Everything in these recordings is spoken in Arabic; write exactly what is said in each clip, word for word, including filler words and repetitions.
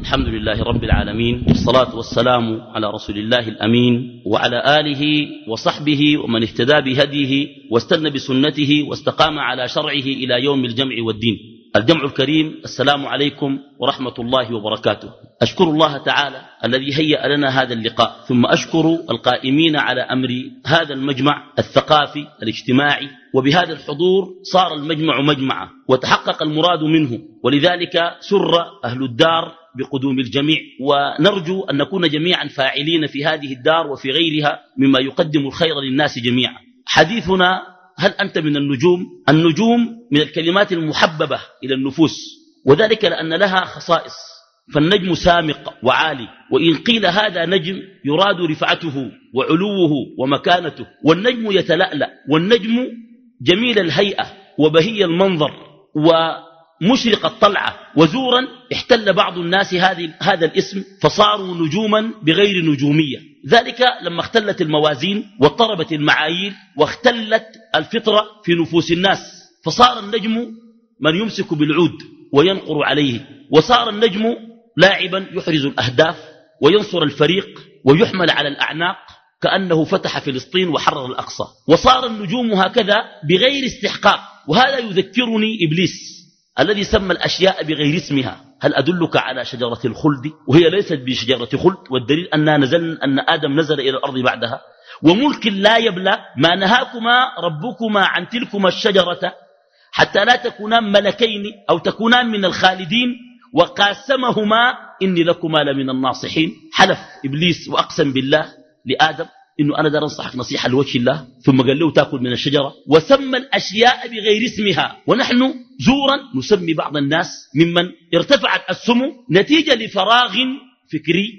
الحمد لله رب العالمين، والصلاة والسلام على رسول الله الأمين وعلى آله وصحبه ومن اهتدى بهديه واستنى بسنته واستقام على شرعه إلى يوم الجمع والدين. الجمع الكريم، السلام عليكم ورحمة الله وبركاته. أشكر الله تعالى الذي هيأ لنا هذا اللقاء، ثم أشكر القائمين على أمر هذا المجمع الثقافي الاجتماعي، وبهذا الحضور صار المجمع مجمعا وتحقق المراد منه، ولذلك سر أهل الدار بقدوم الجميع، ونرجو أن نكون جميعا فاعلين في هذه الدار وفي غيرها مما يقدم الخير للناس جميعا. حديثنا: هل أنت من النجوم؟ النجوم من الكلمات المحببة إلى النفوس، وذلك لأن لها خصائص، فالنجم سامق وعالي، وإن قيل هذا نجم يراد رفعته وعلوه ومكانته، والنجم يتلألأ، والنجم جميل الهيئة وبهي المنظر ومشرق الطلعة، وزورا احتل بعض الناس هذا الاسم فصاروا نجوما بغير نجومية، ذلك لما اختلت الموازين واضطربت المعايير واختلت الفطرة في نفوس الناس، فصار النجم من يمسك بالعود وينقر عليه، وصار النجم لاعبا يحرز الأهداف وينصر الفريق ويحمل على الأعناق كأنه فتح فلسطين وحرر الأقصى، وصار النجوم هكذا بغير استحقاق. وهذا يذكرني إبليس الذي سمى الأشياء بغير اسمها. هل أدلك على شجرة الخلد؟ وهي ليست بشجرة خلد، والدليل أننا نزل أن آدم نزل إلى الأرض بعدها. وملك لا يبلى، ما نهاكما ربكما عن تلكما الشجرة حتى لا تكونان ملكين أو تكونان من الخالدين، وقاسمهما إني لكما لمن الناصحين. حلف إبليس وأقسم بالله لآدم إنه أنا دار أنصحك نصيحة لوجه الله، ثم قال له تأكل من الشجرة، وسمى الأشياء بغير اسمها. ونحن زورا نسمي بعض الناس ممن ارتفعت السمو نتيجة لفراغ فكري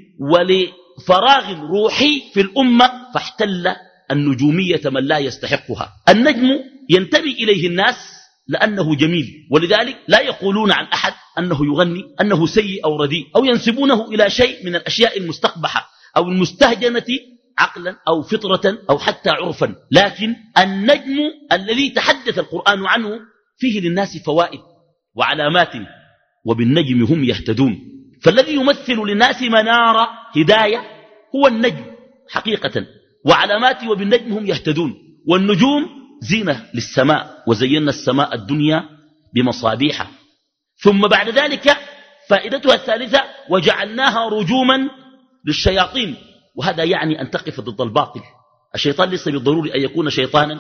ولفراغ روحي في الأمة، فاحتل النجومية من لا يستحقها. النجم ينتمي إليه الناس لأنه جميل، ولذلك لا يقولون عن أحد أنه يغني أنه سيء أو رديء، أو ينسبونه إلى شيء من الأشياء المستقبحة أو المستهجنة عقلا أو فطرة أو حتى عرفا. لكن النجم الذي تحدث القرآن عنه فيه للناس فوائد وعلامات، وبالنجم هم يهتدون. فالذي يمثل للناس منار هداية هو النجم حقيقة، وعلامات وبالنجم هم يهتدون. والنجوم زينة للسماء، وزينا السماء الدنيا بمصابيح. ثم بعد ذلك فائدتها الثالثة: وجعلناها رجوما للشياطين. وهذا يعني أن تقف ضد الباطل. الشيطان ليس بالضروري أن يكون شيطانا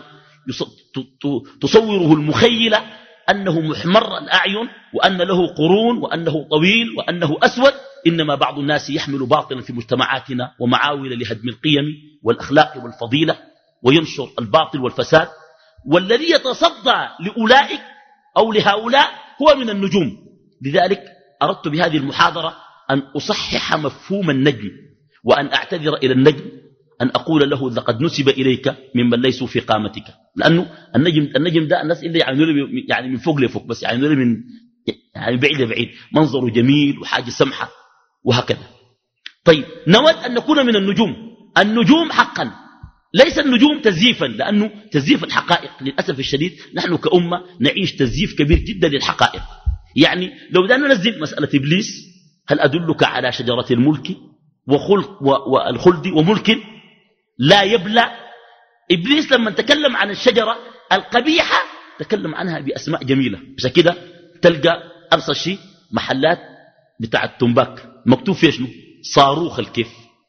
تصوره المخيلة أنه محمر الأعين وأن له قرون وأنه طويل وأنه أسود، إنما بعض الناس يحمل باطلا في مجتمعاتنا ومعاول لهدم القيم والأخلاق والفضيلة وينشر الباطل والفساد. والذي يتصدى لأولئك أو لهؤلاء هو من النجوم. لذلك أردت بهذه المحاضرة أن أصحح مفهوم النجم، وأن أعتذر إلى النجم، أن أقول له لقد نسب إليك ممن ليسوا في قامتك. لأنه النجم النجم ده الناس إلا يعني يعني من فوق لفوق، بس يعني من يعني بعيد لبعيد، منظره جميل وحاجة سمحة وهكذا. طيب، نود أن نكون من النجوم. النجوم حقا، ليس النجوم تزييفا، لأنه تزييف الحقائق للأسف الشديد نحن كأمة نعيش تزييف كبير جدا للحقائق. يعني لو بدأنا ننزل مسألة إبليس: هل أدلك على شجرة الملك وخلق والخلد وملك لا يبلى؟ إبليس لما تكلم عن الشجرة القبيحة تكلم عنها بأسماء جميلة. عشان كده تلقى أبسط شيء محلات بتاع التنباك مكتوب فيه شنو؟ صاروخ الكيف،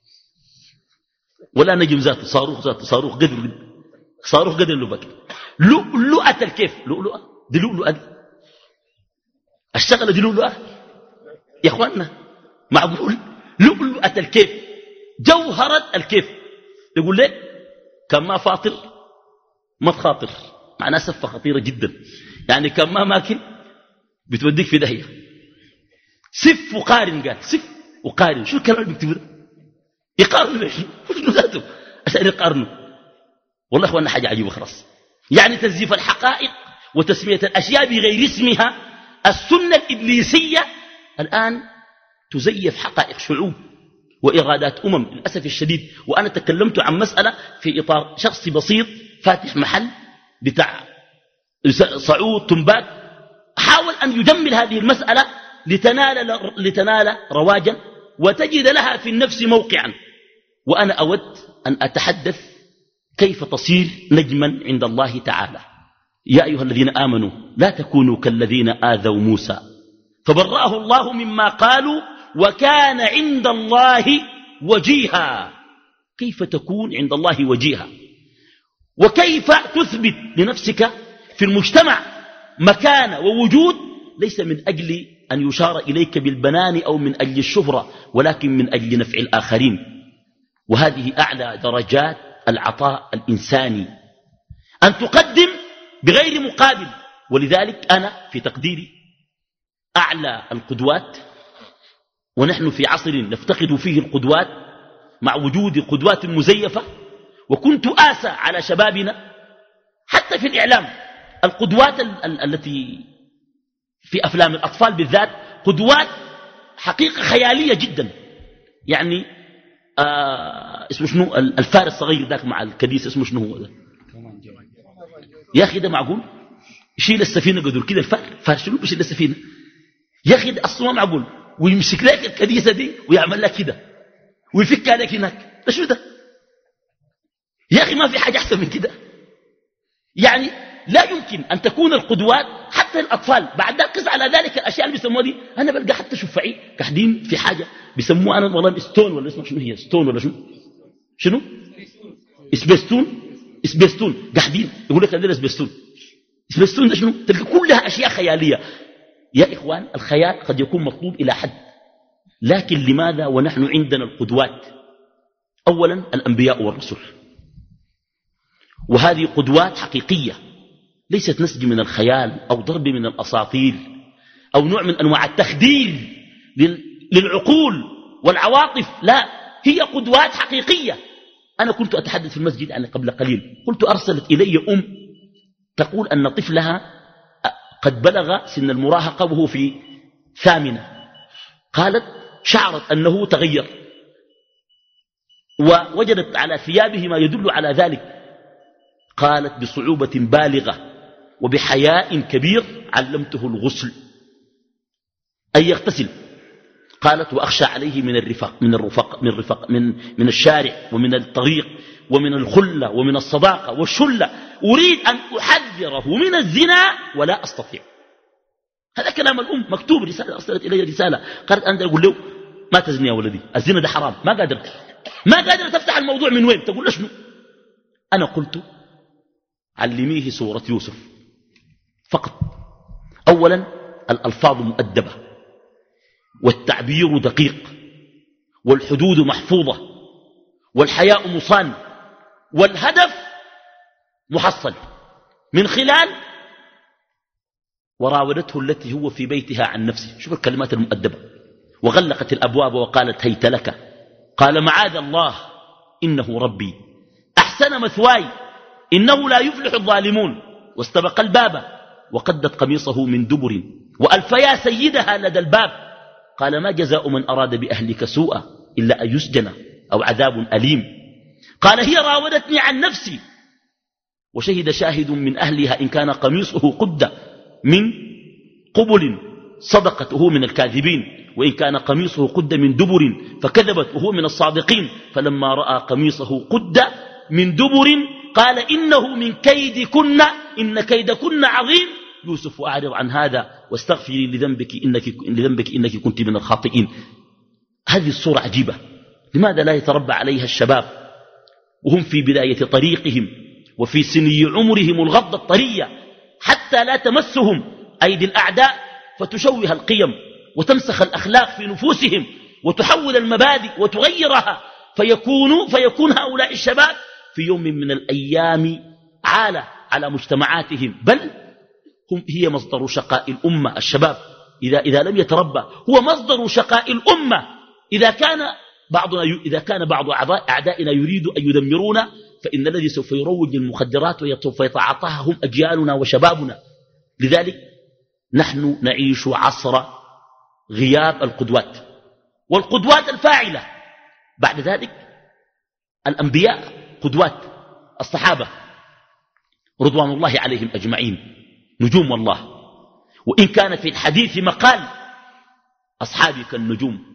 ولا نجم ذاته، صاروخ ذاته، صاروخ قدر صاروخ قدر اللبك، لؤلؤة الكيف، لؤلؤة دي لؤلؤة دي الشغلة دي لؤلؤة يا أخواننا، معقول؟ لؤلؤة الكيف، جوهرة الكيف. يقول لك كان ما فاطر ما تخاطر، معناه سفة خطيرة جدا. يعني كان ما ماكل بتوديك في داهية. سف وقارن، قال سف وقارن. شو الكلام اللي بيكتبه ده؟ يقارنوا ليش؟ شنو ذاته عشان يقارنوا؟ والله اخوانا حاجة عجيبة خلاص. يعني تزييف الحقائق وتسمية الأشياء بغير اسمها. السنة الإبليسية الآن تزيف حقائق شعوب وإرادات أمم للأسف الشديد. وأنا تكلمت عن مسألة في إطار شخص بسيط فاتح محل بتاع صعود تنبات، حاول أن يجمل هذه المسألة لتنال, لتنال رواجا وتجد لها في النفس موقعا. وأنا أود أن أتحدث كيف تصير نجما عند الله تعالى. يا أيها الذين آمنوا لا تكونوا كالذين آذوا موسى فبرأه الله مما قالوا وكان عند الله وجيها. كيف تكون عند الله وجيها؟ وكيف تثبت لنفسك في المجتمع مكانة ووجود ليس من أجل أن يشار إليك بالبنان أو من أجل الشهرة ولكن من أجل نفع الآخرين. وهذه أعلى درجات العطاء الإنساني، أن تقدم بغير مقابل. ولذلك أنا في تقديري أعلى القدوات، ونحن في عصر نفتقد فيه القدوات مع وجود قدوات مزيفة، وكنت آسى على شبابنا حتى في الإعلام. القدوات ال ال التي في أفلام الأطفال بالذات قدوات حقيقة خيالية جدا. يعني آه اسمه شنو الفار الصغير ذاك مع الكديس اسمه شنو هو ده؟ يا أخي ده معقول يشيل السفينة قدر كده الفار فار شنو بيشيل السفينة يا أخي ده أصلا معقول، ويمسك لك الكديسة دي ويعمل لك كده ويفك عليك هناك. ده شو ده يا أخي؟ ما في حاجة أحسن من كده. يعني لا يمكن أن تكون القدوات حتى الأطفال. بعد ذلك قس على ذلك الأشياء اللي بيسموها دي. أنا بلقى حتى شفعي قاعدين في حاجة بيسموها أنا والله ستون ولا اسمه شنو هي ستون ولا شنو شنو اسبستون اسبستون قاعدين يقول لك عندنا اسبستون. اسبستون ده شنو؟ تلقى كلها أشياء خيالية. يا إخوان الخيال قد يكون مطلوب إلى حد، لكن لماذا ونحن عندنا القدوات؟ أولا الأنبياء والرسل، وهذه قدوات حقيقية ليست نسج من الخيال أو ضرب من الأساطير أو نوع من أنواع التخدير للعقول والعواطف. لا، هي قدوات حقيقية. أنا كنت أتحدث في المسجد عن قبل قليل، قلت أرسلت إلي أم تقول أن طفلها قد بلغ سن المراهقة وهو في ثامنة. قالت شعرت أنه تغير ووجدت على ثيابه ما يدل على ذلك. قالت بصعوبة بالغة وبحياء كبير علمته الغسل أن يغتسل. قالت وأخشى عليه من الرفق من الرفق من الرفق من من الشارع ومن الطريق ومن الخلة ومن الصداقة والشلة. أريد أن أحذره من الزنا ولا أستطيع. هذا كلام الأم مكتوب، رسالة أرسلت إلي رسالة. قالت أنا أقول له ما تزني يا ولدي، الزنا ده حرام. ما قادر ما قادر تفتح الموضوع من وين تقول له شنو. أنا قلت علميه سورة يوسف فقط. أولا الألفاظ مؤدبة والتعبير دقيق والحدود محفوظة والحياء مصان والهدف محصل من خلال وراودته التي هو في بيتها عن نفسه. شوف الكلمات المؤدبة. وغلقت الأبواب وقالت هيت لك. قال معاذ الله إنه ربي أحسن مثواي إنه لا يفلح الظالمون. واستبق الباب وقدت قميصه من دبر وألف يا سيدها لدى الباب. قال ما جزاء من أراد بأهلك سوءا إلا أن يسجن أو عذاب أليم. قال هي راودتني عن نفسي وشهد شاهد من أهلها إن كان قميصه قد من قبل صدقت وهو من الكاذبين وإن كان قميصه قد من دبر فكذبت وهو من الصادقين. فلما رأى قميصه قد من دبر قال إنه من كيدكن إن كيدكن عظيم. يوسف أعرض عن هذا واستغفري لذنبك إنك, لذنبك إنك كنت من الخاطئين. هذه الصورة عجيبة. لماذا لا يتربى عليها الشباب وهم في بداية طريقهم وفي سني عمرهم الغضة الطرية حتى لا تمسهم أيدي الأعداء فتشوه القيم وتمسخ الأخلاق في نفوسهم وتحول المبادئ وتغيرها فيكون, فيكون هؤلاء الشباب في يوم من الأيام عالة على مجتمعاتهم. بل هم هي مصدر شقاء الأمة. الشباب إذا, إذا لم يتربى هو مصدر شقاء الأمة. إذا كان بعضنا إذا كان بعض أعدائنا يريد أن يدمرونا فإن الذي سوف يروج للمخدرات وسوف يتعاطاها هم أجيالنا وشبابنا. لذلك نحن نعيش عصر غياب القدوات والقدوات الفاعلة. بعد ذلك الأنبياء قدوات. الصحابة رضوان الله عليهم أجمعين نجوم الله. وإن كان في الحديث مقال أصحابي كالنجوم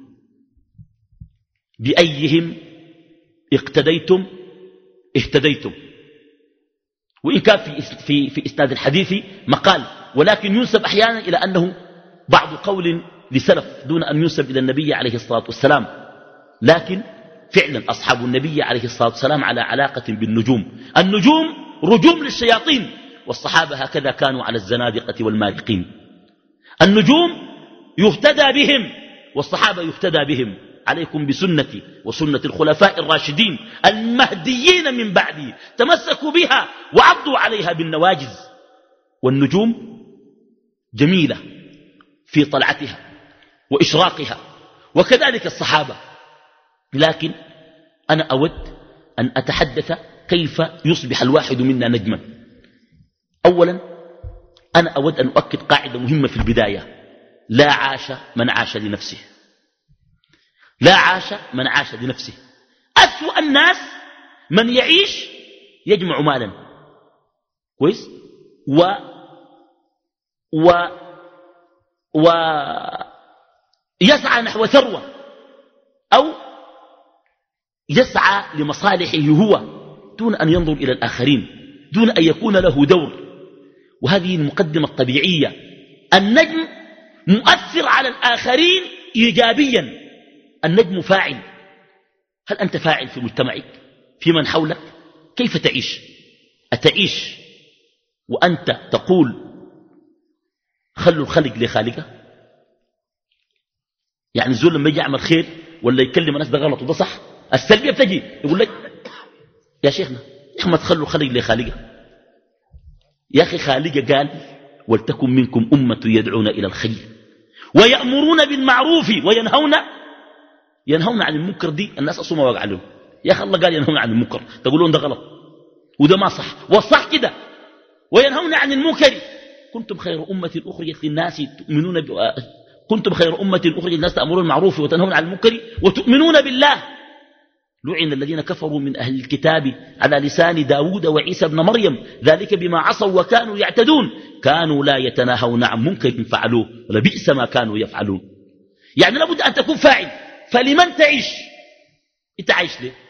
بأيهم اقتديتم اهتديتم. وإن كان في, في, في إسناد الحديث مقال، ولكن ينسب أحيانا إلى أنه بعض قول لسلف دون أن ينسب إلى النبي عليه الصلاة والسلام. لكن فعلا أصحاب النبي عليه الصلاة والسلام على علاقة بالنجوم. النجوم رجوم للشياطين، والصحابة هكذا كانوا على الزنادقة والمارقين. النجوم يهتدى بهم والصحابة يهتدى بهم. عليكم بسنتي وسنة الخلفاء الراشدين المهديين من بعدي، تمسكوا بها وعضوا عليها بالنواجز. والنجوم جميلة في طلعتها وإشراقها، وكذلك الصحابة. لكن أنا أود أن أتحدث كيف يصبح الواحد منا نجما. أولا أنا أود أن أؤكد قاعدة مهمة في البداية: لا عاش من عاش لنفسه. لا عاش من عاش لنفسه. أسوأ الناس من يعيش يجمع مالا كويس و و و يسعى نحو ثروة، أو يسعى لمصالحه هو دون أن ينظر إلى الآخرين، دون أن يكون له دور. وهذه المقدمة الطبيعية. النجم مؤثر على الآخرين إيجابيا. النجم فاعل. هل أنت فاعل في مجتمعك، في من حولك؟ كيف تعيش؟ أتعيش وأنت تقول خلوا الخلق لخالقه؟ يعني الزول لما يجي يعمل خير ولا يكلم الناس ده غلط وده صح، السلبية بتجي يقول لك يا شيخنا يا أخي ما تخلوا الخلق لخالقه. يا أخي خالقه قال ولتكن منكم أمة يدعون إلى الخير ويأمرون بالمعروف وينهون ينهون عن المنكر. دي الناس أصلا ما وقع لهم. يا أخي الله قال ينهون عن المنكر، تقولون ده غلط وده ما صح، والصح كده. وينهون عن المنكر. كنتم خير أمة أخرجت للناس تؤمنون ب... كنتم خير أمة أخرجت للناس تأمرون بالمعروف وتنهون عن المنكر وتؤمنون بالله. لعن الذين كفروا من أهل الكتاب على لسان داود وعيسى بن مريم ذلك بما عصوا وكانوا يعتدون كانوا لا يتناهون عن منكر فعلوه ولبئس ما كانوا يفعلون. يعني لابد أن تكون فاعل. فلمن تعيش؟ انت عايش ليه؟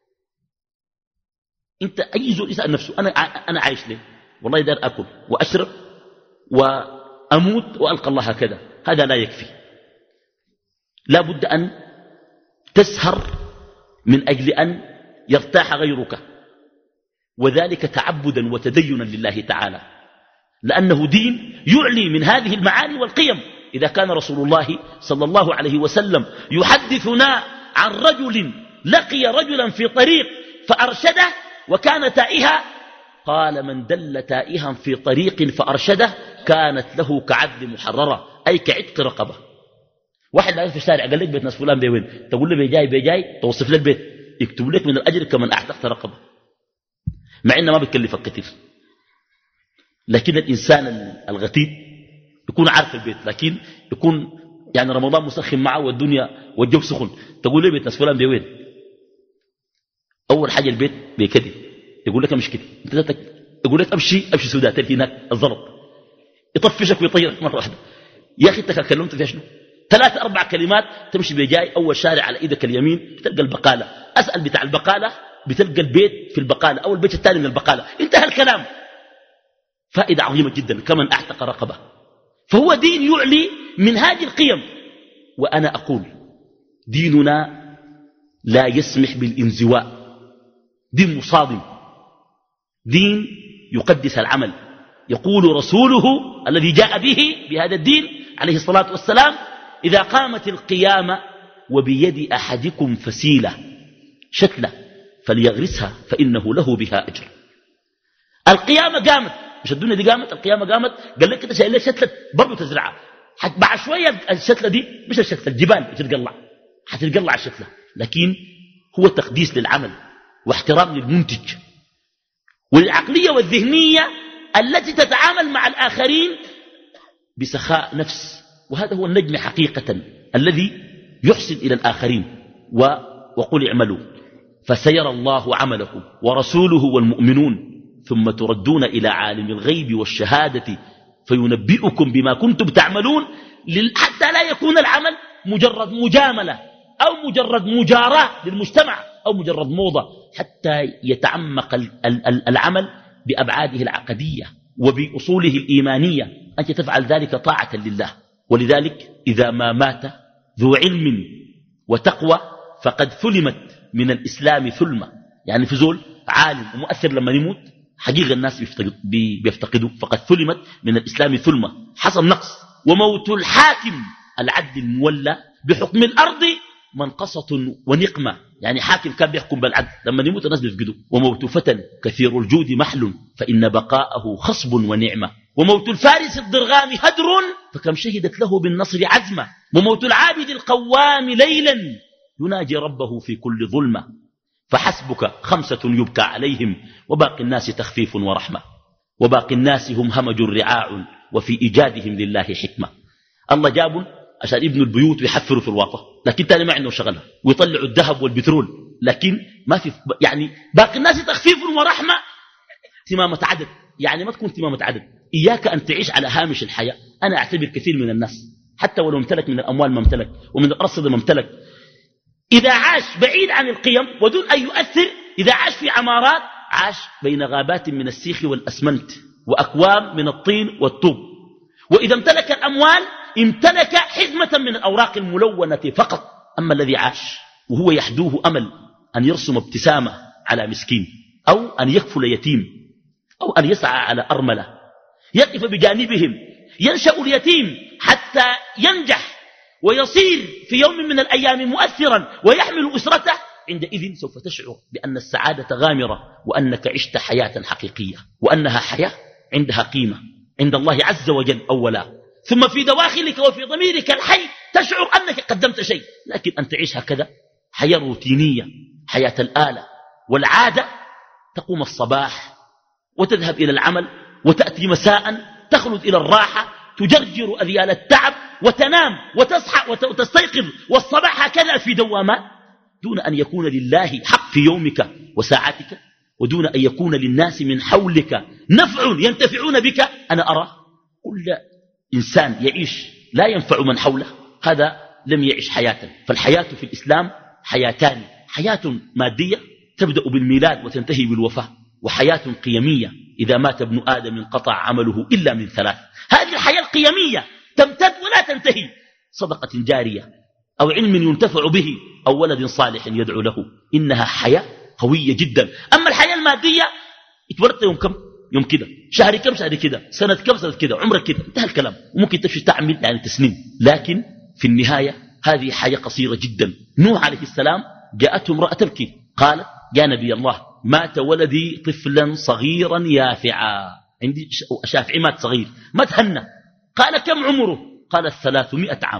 انت اي زول يسأل نفسه انا انا عايش ليه؟ والله دار اكل واشرب واموت والقى الله هكذا. هذا لا يكفي. لا بد ان تسهر من اجل ان يرتاح غيرك، وذلك تعبدا وتدينا لله تعالى، لانه دين يعلي من هذه المعاني والقيم. إذا كان رسول الله صلى الله عليه وسلم يحدثنا عن رجل لقي رجلا في طريق فأرشده وكان تائها، قال من دل تائها في طريق فأرشده كانت له كعدل محررة، أي كعتق رقبة. واحد لا في الشارع قال لك بيت ناس فلان بيوين، تقول له بيجاي بيجاي توصف لك بيت، يكتب لك من الأجر كمن أعتقت رقبة، مع إنه ما بيكلفك كثير. لكن الإنسان الغتيب يكون عارف البيت، لكن يكون يعني رمضان مسخن معه والدنيا والجو سخن، تقول لي بيت ناس فلان بيوين، أول حاجة البيت بكده، يقول لك مش كده، يقول لك أمشي أمشي سوداء هناك الزلط، يطفشك ويطيرك مرة واحدة. يا أخي أنت كلمت فيها شنو؟ ثلاث أربع كلمات تمشي بجاي أول شارع على إيدك اليمين بتلقى البقالة، أسأل بتاع البقالة بتلقى البيت في البقالة أو البيت الثاني من البقالة، انتهى الكلام. فائدة عظيمة جدا كمن أعتق رقبة. فهو دين يعلي من هذه القيم. وأنا أقول ديننا لا يسمح بالانزواء، دين مصادم، دين يقدس العمل. يقول رسوله الذي جاء به بهذا الدين عليه الصلاة والسلام: إذا قامت القيامة وبيد أحدكم فسيلة شتلة فليغرسها فإنه له بها أجر. القيامة قامت، مش الدنيا دي قامت، القيامة قامت، قال لك كده شايل لك شتلة برضو تزرعها، بعد شوية الشتلة دي مش الشتلة، الجبال بتتقلع، حتتقلع الشتلة، لكن هو تقديس للعمل واحترام للمنتج والعقلية والذهنية التي تتعامل مع الآخرين بسخاء نفس. وهذا هو النجم حقيقة الذي يحسن إلى الآخرين. وقل اعملوا فسيرى الله عملكم ورسوله والمؤمنون ثم تردون إلى عالم الغيب والشهادة فينبئكم بما كنتم تعملون، حتى لا يكون العمل مجرد مجاملة أو مجرد مجاراة للمجتمع أو مجرد موضة، حتى يتعمق العمل بأبعاده العقدية وبأصوله الإيمانية. أنت تفعل ذلك طاعة لله. ولذلك إذا ما مات ذو علم وتقوى فقد ثلمت من الإسلام ثلمة. يعني في زول عالم ومؤثر لما يموت حقيقة الناس بيفتقدوا، فقد ثلمت من الإسلام ثلمة، حصل نقص. وموت الحاكم العدل المولى بحكم الأرض منقصة ونقمة، يعني حاكم كان بيحكم بالعدل لما يموت الناس بيفقدوا. وموت فتى كثير الجود محل فإن بقاءه خصب ونعمة. وموت الفارس الضرغام هدر فكم شهدت له بالنصر عزمة. وموت العابد القوام ليلا يناجي ربه في كل ظلمة. فحسبك خمسة يبكى عليهم وباقي الناس تخفيف ورحمة. وباقي الناس هم همج رعاع وفي إيجادهم لله حكمة. الله جابوا عشان يبنوا البيوت ويحفروا في الواطة، لكن تاني ما عنده شغلة، ويطلعوا الذهب والبترول، لكن ما في يعني باقي الناس تخفيف ورحمة. تمامة عدد، يعني ما تكون تمامة عدد. إياك أن تعيش على هامش الحياة. أنا أعتبر كثير من الناس حتى ولو امتلك من الأموال ما امتلك ومن الأرصدة ما امتلك، إذا عاش بعيد عن القيم ودون أن يؤثر، إذا عاش في عمارات عاش بين غابات من السيخ والأسمنت وأكوام من الطين والطوب. وإذا امتلك الأموال امتلك حزمة من الأوراق الملونة فقط. أما الذي عاش وهو يحدوه أمل أن يرسم ابتسامة على مسكين، أو أن يكفل يتيم، أو أن يسعى على أرملة، يقف بجانبهم، ينشأ اليتيم حتى ينجح ويصير في يوم من الأيام مؤثرا ويحمل أسرته، عندئذ سوف تشعر بأن السعادة غامرة، وأنك عشت حياة حقيقية، وأنها حياة عندها قيمة عند الله عز وجل أولا، ثم في دواخلك وفي ضميرك الحي تشعر أنك قدمت شيء. لكن أن تعيش هكذا حياة روتينية، حياة الآلة والعادة، تقوم الصباح وتذهب إلى العمل وتأتي مساء تخلد إلى الراحة، تجرجر أذيال التعب وتنام وتصحى وتستيقظ، والصباح هكذا في دوامات، دون أن يكون لله حق في يومك وساعتك، ودون أن يكون للناس من حولك نفع ينتفعون بك. أنا أرى كل إنسان يعيش لا ينفع من حوله هذا لم يعيش حياة. فالحياة في الإسلام حياتان: حياة مادية تبدأ بالميلاد وتنتهي بالوفاة، وحياة قيمية إذا مات ابن آدم انقطع عمله إلا من ثلاث. هذه الحياة القيمية تمتد ولا تنتهي: صدقة جارية، أو علم ينتفع به، أو ولد صالح يدعو له. إنها حياة قوية جدا. أما الحياة المادية اتولدت يوم كم؟ يوم كده، شهر كم؟ شهر كده، سنة كم؟ سنة كده، عمرك كده، انتهى الكلام. وممكن تمشي تعمل يعني تسنين، لكن في النهاية هذه حياة قصيرة جدا. نوح عليه السلام جاءته امرأة تبكي، قالت: يا نبي الله، مات ولدي طفلا صغيرا يافعا. عندي شافعي مات صغير، ما تهنى. قال: كم عمره؟ قال: ثلاثمائة عام.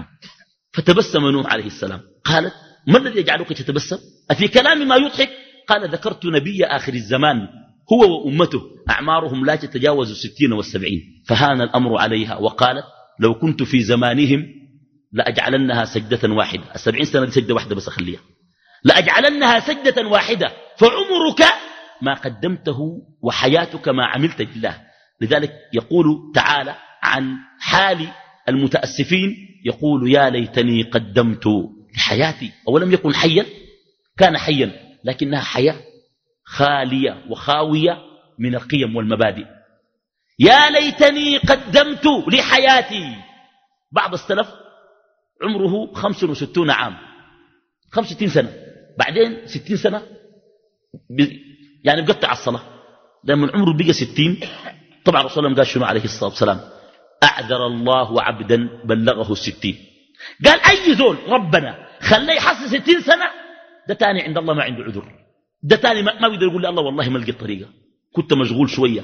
فتبسم نوح عليه السلام. قالت: ما الذي يجعلك تتبسم؟ أفي كلام ما يضحك؟ قال: ذكرت نبي آخر الزمان هو وأمته أعمارهم لا تتجاوز الستين والسبعين. فهان الأمر عليها وقالت: لو كنت في زمانهم لأجعلنها سجدة واحدة. السبعين سنة دي سجدة واحدة بس أخليها. لأجعلنها سجدة واحدة، فعمرك ما قدمته وحياتك ما عملت لله. لذلك يقول تعالى عن حال المتأسفين، يقول: يا ليتني قدمت لحياتي. ولم يكن حيا، كان حيا، لكنها حياة خالية وخاوية من القيم والمبادئ. يا ليتني قدمت لحياتي. بعض السلف عمره خمس وستون عام، خمس وستين سنة، بعدين ستين سنة يعني بقطع الصلاة. لما عمره بقى ستين، طبعا رسول الله قال شنو عليه الصلاة والسلام؟ أعذر الله عبدا بلغه الستين. قال: أي زول ربنا خليه يحصل ستين سنة، ده تاني عند الله ما عنده عذر. ده تاني ما بيقدر يقول لي الله والله ما لقيت طريقة، كنت مشغول شوية،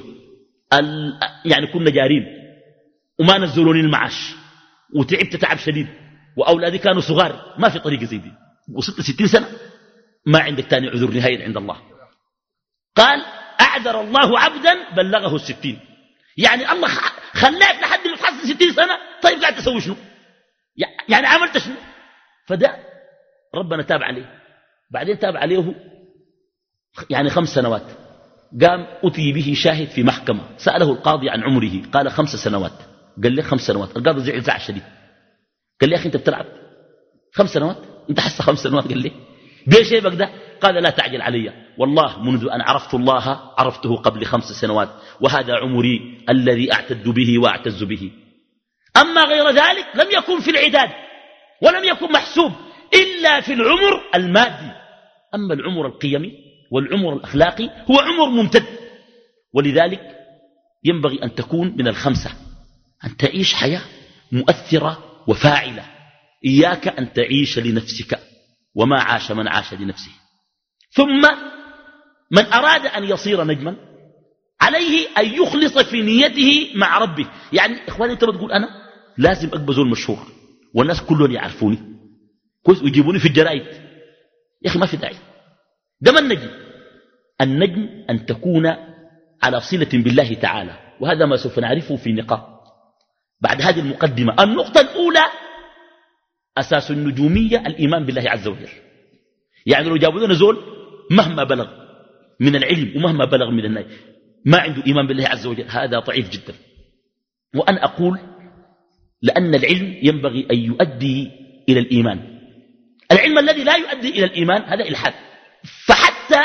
يعني كنا جارين وما نزلوني المعاش وتعبت تعب شديد وأولادي كانوا صغار، ما في طريقة زي دي. وصلت ستين سنة ما عندك تاني عذر نهائي عند الله. قال: أعذر الله عبدا بلغه الستين. يعني الله خلاك لحد ما تحصل ستين سنة، طيب قاعد تسوي شنو؟ يعني عملت شنو؟ فده ربنا تاب عليه. بعدين تاب عليه يعني خمس سنوات، قام أتي به شاهد في محكمة، سأله القاضي عن عمره، قال: خمس سنوات. قال لي: خمس سنوات. القاضي زعل زعل شديد، قال لي: يا أخي أنت بتلعب؟ خمس سنوات انت حس خمس سنوات؟ قال لي بيه شيبك ده؟ قال لا تعجل علي، والله منذ أن عرفت الله عرفته قبل خمس سنوات، وهذا عمري الذي أعتد به وأعتز به. أما غير ذلك لم يكن في العداد ولم يكن محسوب إلا في العمر المادي. أما العمر القيمي والعمر الأخلاقي هو عمر ممتد. ولذلك ينبغي أن تكون من الخمسة، أن تعيش حياة مؤثرة وفاعلة. إياك أن تعيش لنفسك، وما عاش من عاش لنفسه. ثم من أراد أن يصير نجما عليه أن يخلص في نيته مع ربه. يعني إخواني أنت بتقول أنا لازم أقبل زول مشهور والناس كلهم يعرفوني كويس ويجيبوني في الجرائد، يا أخي ما في داعي. ده ما النجم. النجم أن تكون على صلة بالله تعالى، وهذا ما سوف نعرفه في نقاط بعد هذه المقدمة. النقطة الأولى أساس النجومية الإيمان بالله عز وجل. يعني لو جابوا لنا زول مهما بلغ من العلم ومهما بلغ من الناس ما عنده إيمان بالله عز وجل، هذا ضعيف جدا. وأنا أقول لأن العلم ينبغي أن يؤدي إلى الإيمان. العلم الذي لا يؤدي إلى الإيمان هذا إلحاد. فحتى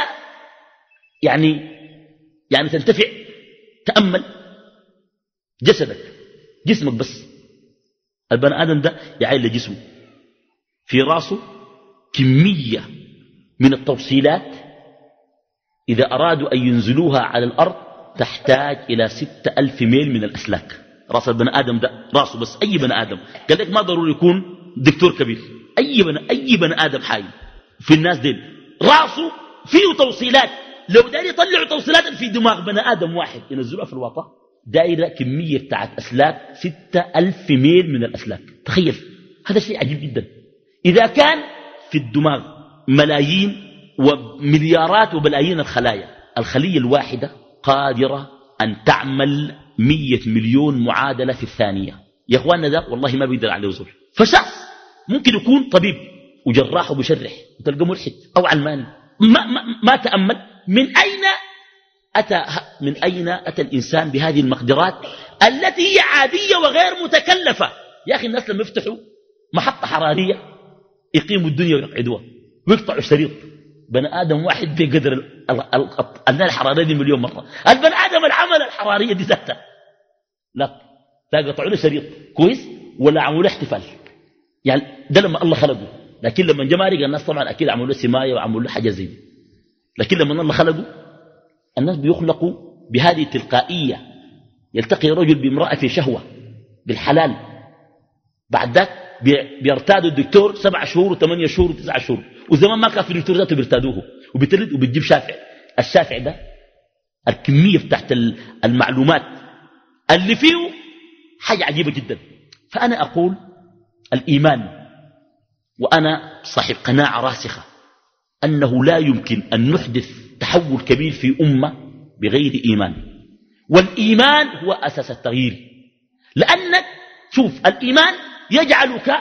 يعني يعني تنتفع، تأمل جسدك، جسمك بس. البني آدم ده يعيل لجسمه، في راسه كمية من التوصيلات إذا أرادوا أن ينزلوها على الأرض تحتاج إلى ستة ألف ميل من الأسلاك. راس البني آدم ده راسه بس، أي بني آدم قال لك ما ضروري يكون دكتور كبير، أي بني, أي بني آدم حي في الناس ديل راسه فيه توصيلات. لو داير يطلعوا توصيلات في دماغ بني آدم واحد ينزلوها في الوطن دايرة كمية بتاعت أسلاك ستة ألف ميل من الأسلاك. تخيل، هذا شيء عجيب جدا. إذا كان في الدماغ ملايين ومليارات وبلايين الخلايا، الخلية الواحدة قادرة أن تعمل مية مليون معادلة في الثانية. يا أخواننا ده والله ما بيقدر عليه زول. فشخص ممكن يكون طبيب وجراح وبشرح وتلقى ملحد أو علماني ما, ما, ما تأمل من أين أتى من أين أتى الإنسان بهذه المقدرات التي هي عادية وغير متكلفة. يا أخي الناس لما يفتحوا محطة حرارية يقيموا الدنيا ويقعدوها ويقطعوا شريط بني آدم واحد بقدر النار الحرارية دي مليون مرة. البني آدم العمل الحرارية دي ذاتها لا لا قطعوا له شريط كويس ولا عملوا له احتفال. يعني ده لما الله خلقه، لكن لما جمارق الناس طبعا أكيد عملوا له سماية وعملوا له حاجة زي دي. لكن لما الله خلقه الناس بيخلقوا بهذه التلقائية. يلتقي رجل بامرأة في شهوة بالحلال، بعد ذلك بيرتادوا الدكتور سبع شهور وثمانية شهور وتسعة شهور، وزمان ما كان في الدكتور ذاته بيرتادوه وبيتلد وبتجيب شافع. الشافع ده الكمية بتاعت المعلومات اللي فيه حاجة عجيبة جدا. فأنا أقول الإيمان، وأنا صاحب قناعة راسخة أنه لا يمكن أن نحدث تحول كبير في أمة بغير إيمان. والإيمان هو أساس التغيير. لأنك شوف الإيمان يجعلك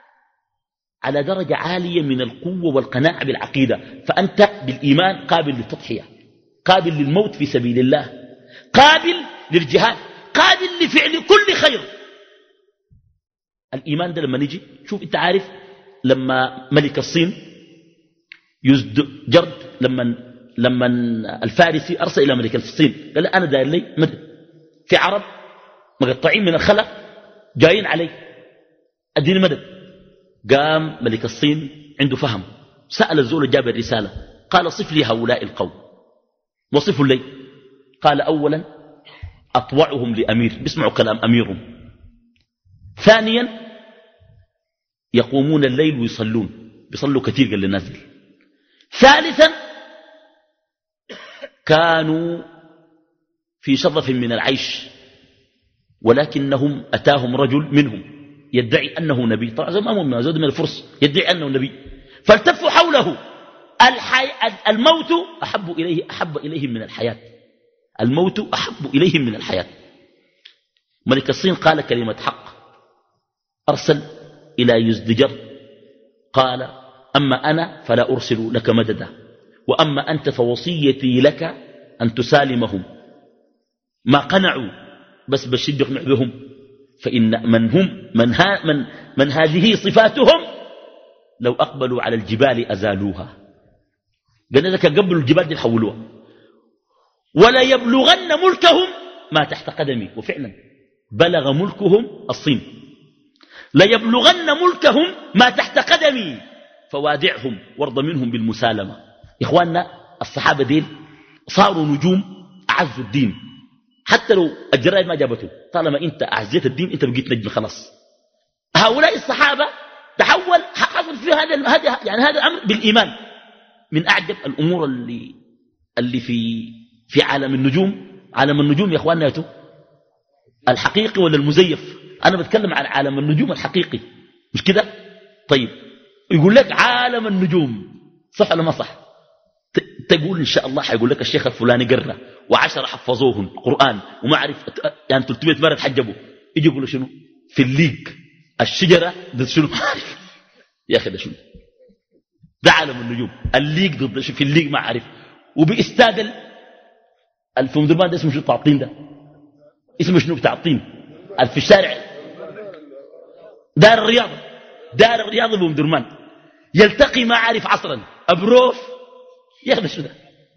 على درجة عالية من القوة والقناعة بالعقيدة، فأنت بالإيمان قابل للتضحية، قابل للموت في سبيل الله، قابل للجهاد، قابل لفعل كل خير. الإيمان ده لما نجي شوف، أنت عارف لما ملك الصين يزد جرد، لما لما الفارسي أرسل إلى ملك الصين قال أنا داير لي مدد، في عرب مقطعين من الخلق جايين علي أديني مدد. قام ملك الصين عنده فهم، سأل الزول جاب الرسالة قال صف لي هؤلاء القوم. وصفوا لي. قال أولا أطوعهم لأمير، بيسمعوا كلام أميرهم. ثانيا يقومون الليل ويصلون، بيصلوا كثير قال للناس دي. ثالثا كانوا في شرف من العيش، ولكنهم أتاهم رجل منهم يدعي أنه نبي، طبعا زي ما مؤمن زود من الفرس يدعي أنه نبي، فالتفوا حوله. الحي... الموت أحب إليه أحب إليهم من الحياة، الموت أحب إليهم من الحياة. ملك الصين قال كلمة حق، أرسل إلى يزدجر قال أما أنا فلا أرسل لك مددا، وأما أنت فوصيتي لك أن تسالمهم. ما قنعوا بس بشد يقنع بهم، فإن من هم من, ها من, من هذه صفاتهم لو أقبلوا على الجبال أزالوها. قلنا لك قبلوا الجبال دي حولوها. ولا يبلغن ملكهم ما تحت قدمي، وفعلا بلغ ملكهم الصين. لا يبلغن ملكهم ما تحت قدمي فوادعهم وارض منهم بالمسالمة. إخواننا الصحابة ديل صاروا نجوم أعزوا الدين، حتى لو الجرائد ما جابته، طالما أنت أعزيت الدين أنت بقيت نجم خلاص. هؤلاء الصحابة تحول حصل في هذا هذا يعني هذا الأمر بالإيمان. من أعجب الأمور اللي اللي في في عالم النجوم، عالم النجوم يا إخواننا يتو الحقيقي ولا المزيف؟ أنا بتكلم عن عالم النجوم الحقيقي، مش كده؟ طيب يقول لك عالم النجوم، صح ولا ما صح؟ تقول إن شاء الله حيقول لك الشيخ الفلاني قرأ وعشرة حفظوهن قرآن وما عرف يعني ثلاثمائة مرة تحجبوا، يجي يقولوا شنو في الليج الشجرة ضد شنو ما عارف. يا أخي ده شنو ده؟ عالم النجوم الليج ضد في الليج ما عارف. وبإستاد الفمدرمان ده اسمه شنو بتاع الطين ده؟ اسمه شنو بتاع الطين في الشارع دار الرياضة، دار الرياضة بمدرمان يلتقي ما عارف عصرا أبروف. يا أخي ده شنو ده؟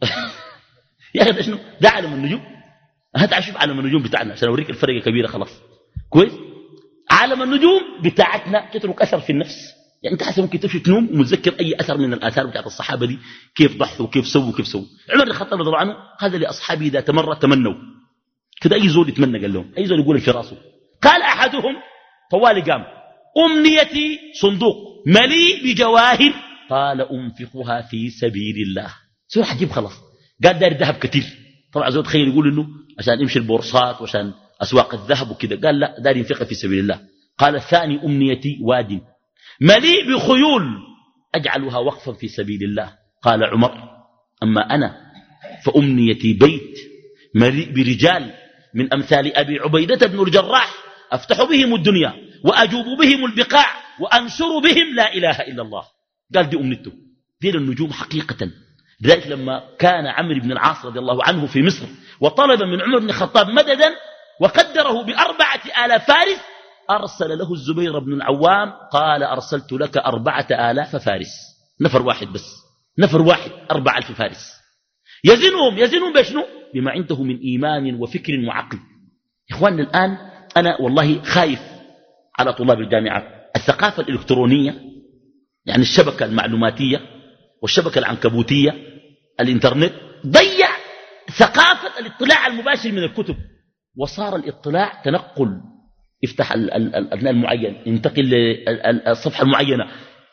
يا أخي ده شنو ده؟ عالم النجوم. هات شوف عالم النجوم بتاعنا عشان أوريك الفرق كبيرة خلاص كويس. عالم النجوم بتاعتنا تترك أثر في النفس. يعني أنت حسب ممكن تمشي تنوم ومتذكر أي أثر من الآثار بتاعت الصحابة دي، كيف ضحوا وكيف سووا وكيف سووا. عمر بن الخطاب رضي الله عنه هذا لأصحابه إذا تمر تمنوا كده، أي زول يتمنى قال لهم، أي زول يقول في راسه. قال أحدهم طوالي قام أمنيتي صندوق مليء بجواهر، قال أنفقها في سبيل الله. سؤال حجيب خلاص، قال داري ذهب كثير. طبعا زول تخيل يقول إنه عشان يمشي البورصات وعشان أسواق الذهب وكده، قال لا داري ينفقها في سبيل الله. قال الثاني أمنيتي واد مليء بخيول أجعلها وقفا في سبيل الله. قال عمر أما أنا فأمنيتي بيت مليء برجال من أمثال أبي عبيدة بن الجراح أفتح بهم الدنيا وأجوب بهم البقاع وأنشر بهم لا إله إلا الله. قال دي أمنيته، دي النجوم حقيقة. لذلك لما كان عمرو بن العاص رضي الله عنه في مصر وطلب من عمر بن الخطاب مددا وقدره بأربعة آلاف فارس، أرسل له الزبير بن العوام قال أرسلت لك أربعة آلاف فارس، نفر واحد بس، نفر واحد أربعة ألف فارس. يزنهم يزنهم بشنو؟ بما عنده من إيمان وفكر وعقل. إخواننا الآن أنا والله خايف على طلاب الجامعات. الثقافة الإلكترونية يعني الشبكة المعلوماتية والشبكة العنكبوتية الإنترنت ضيع ثقافة الاطلاع المباشر من الكتب، وصار الاطلاع تنقل، يفتح الأبناء المعين ينتقل للصفحة المعينة.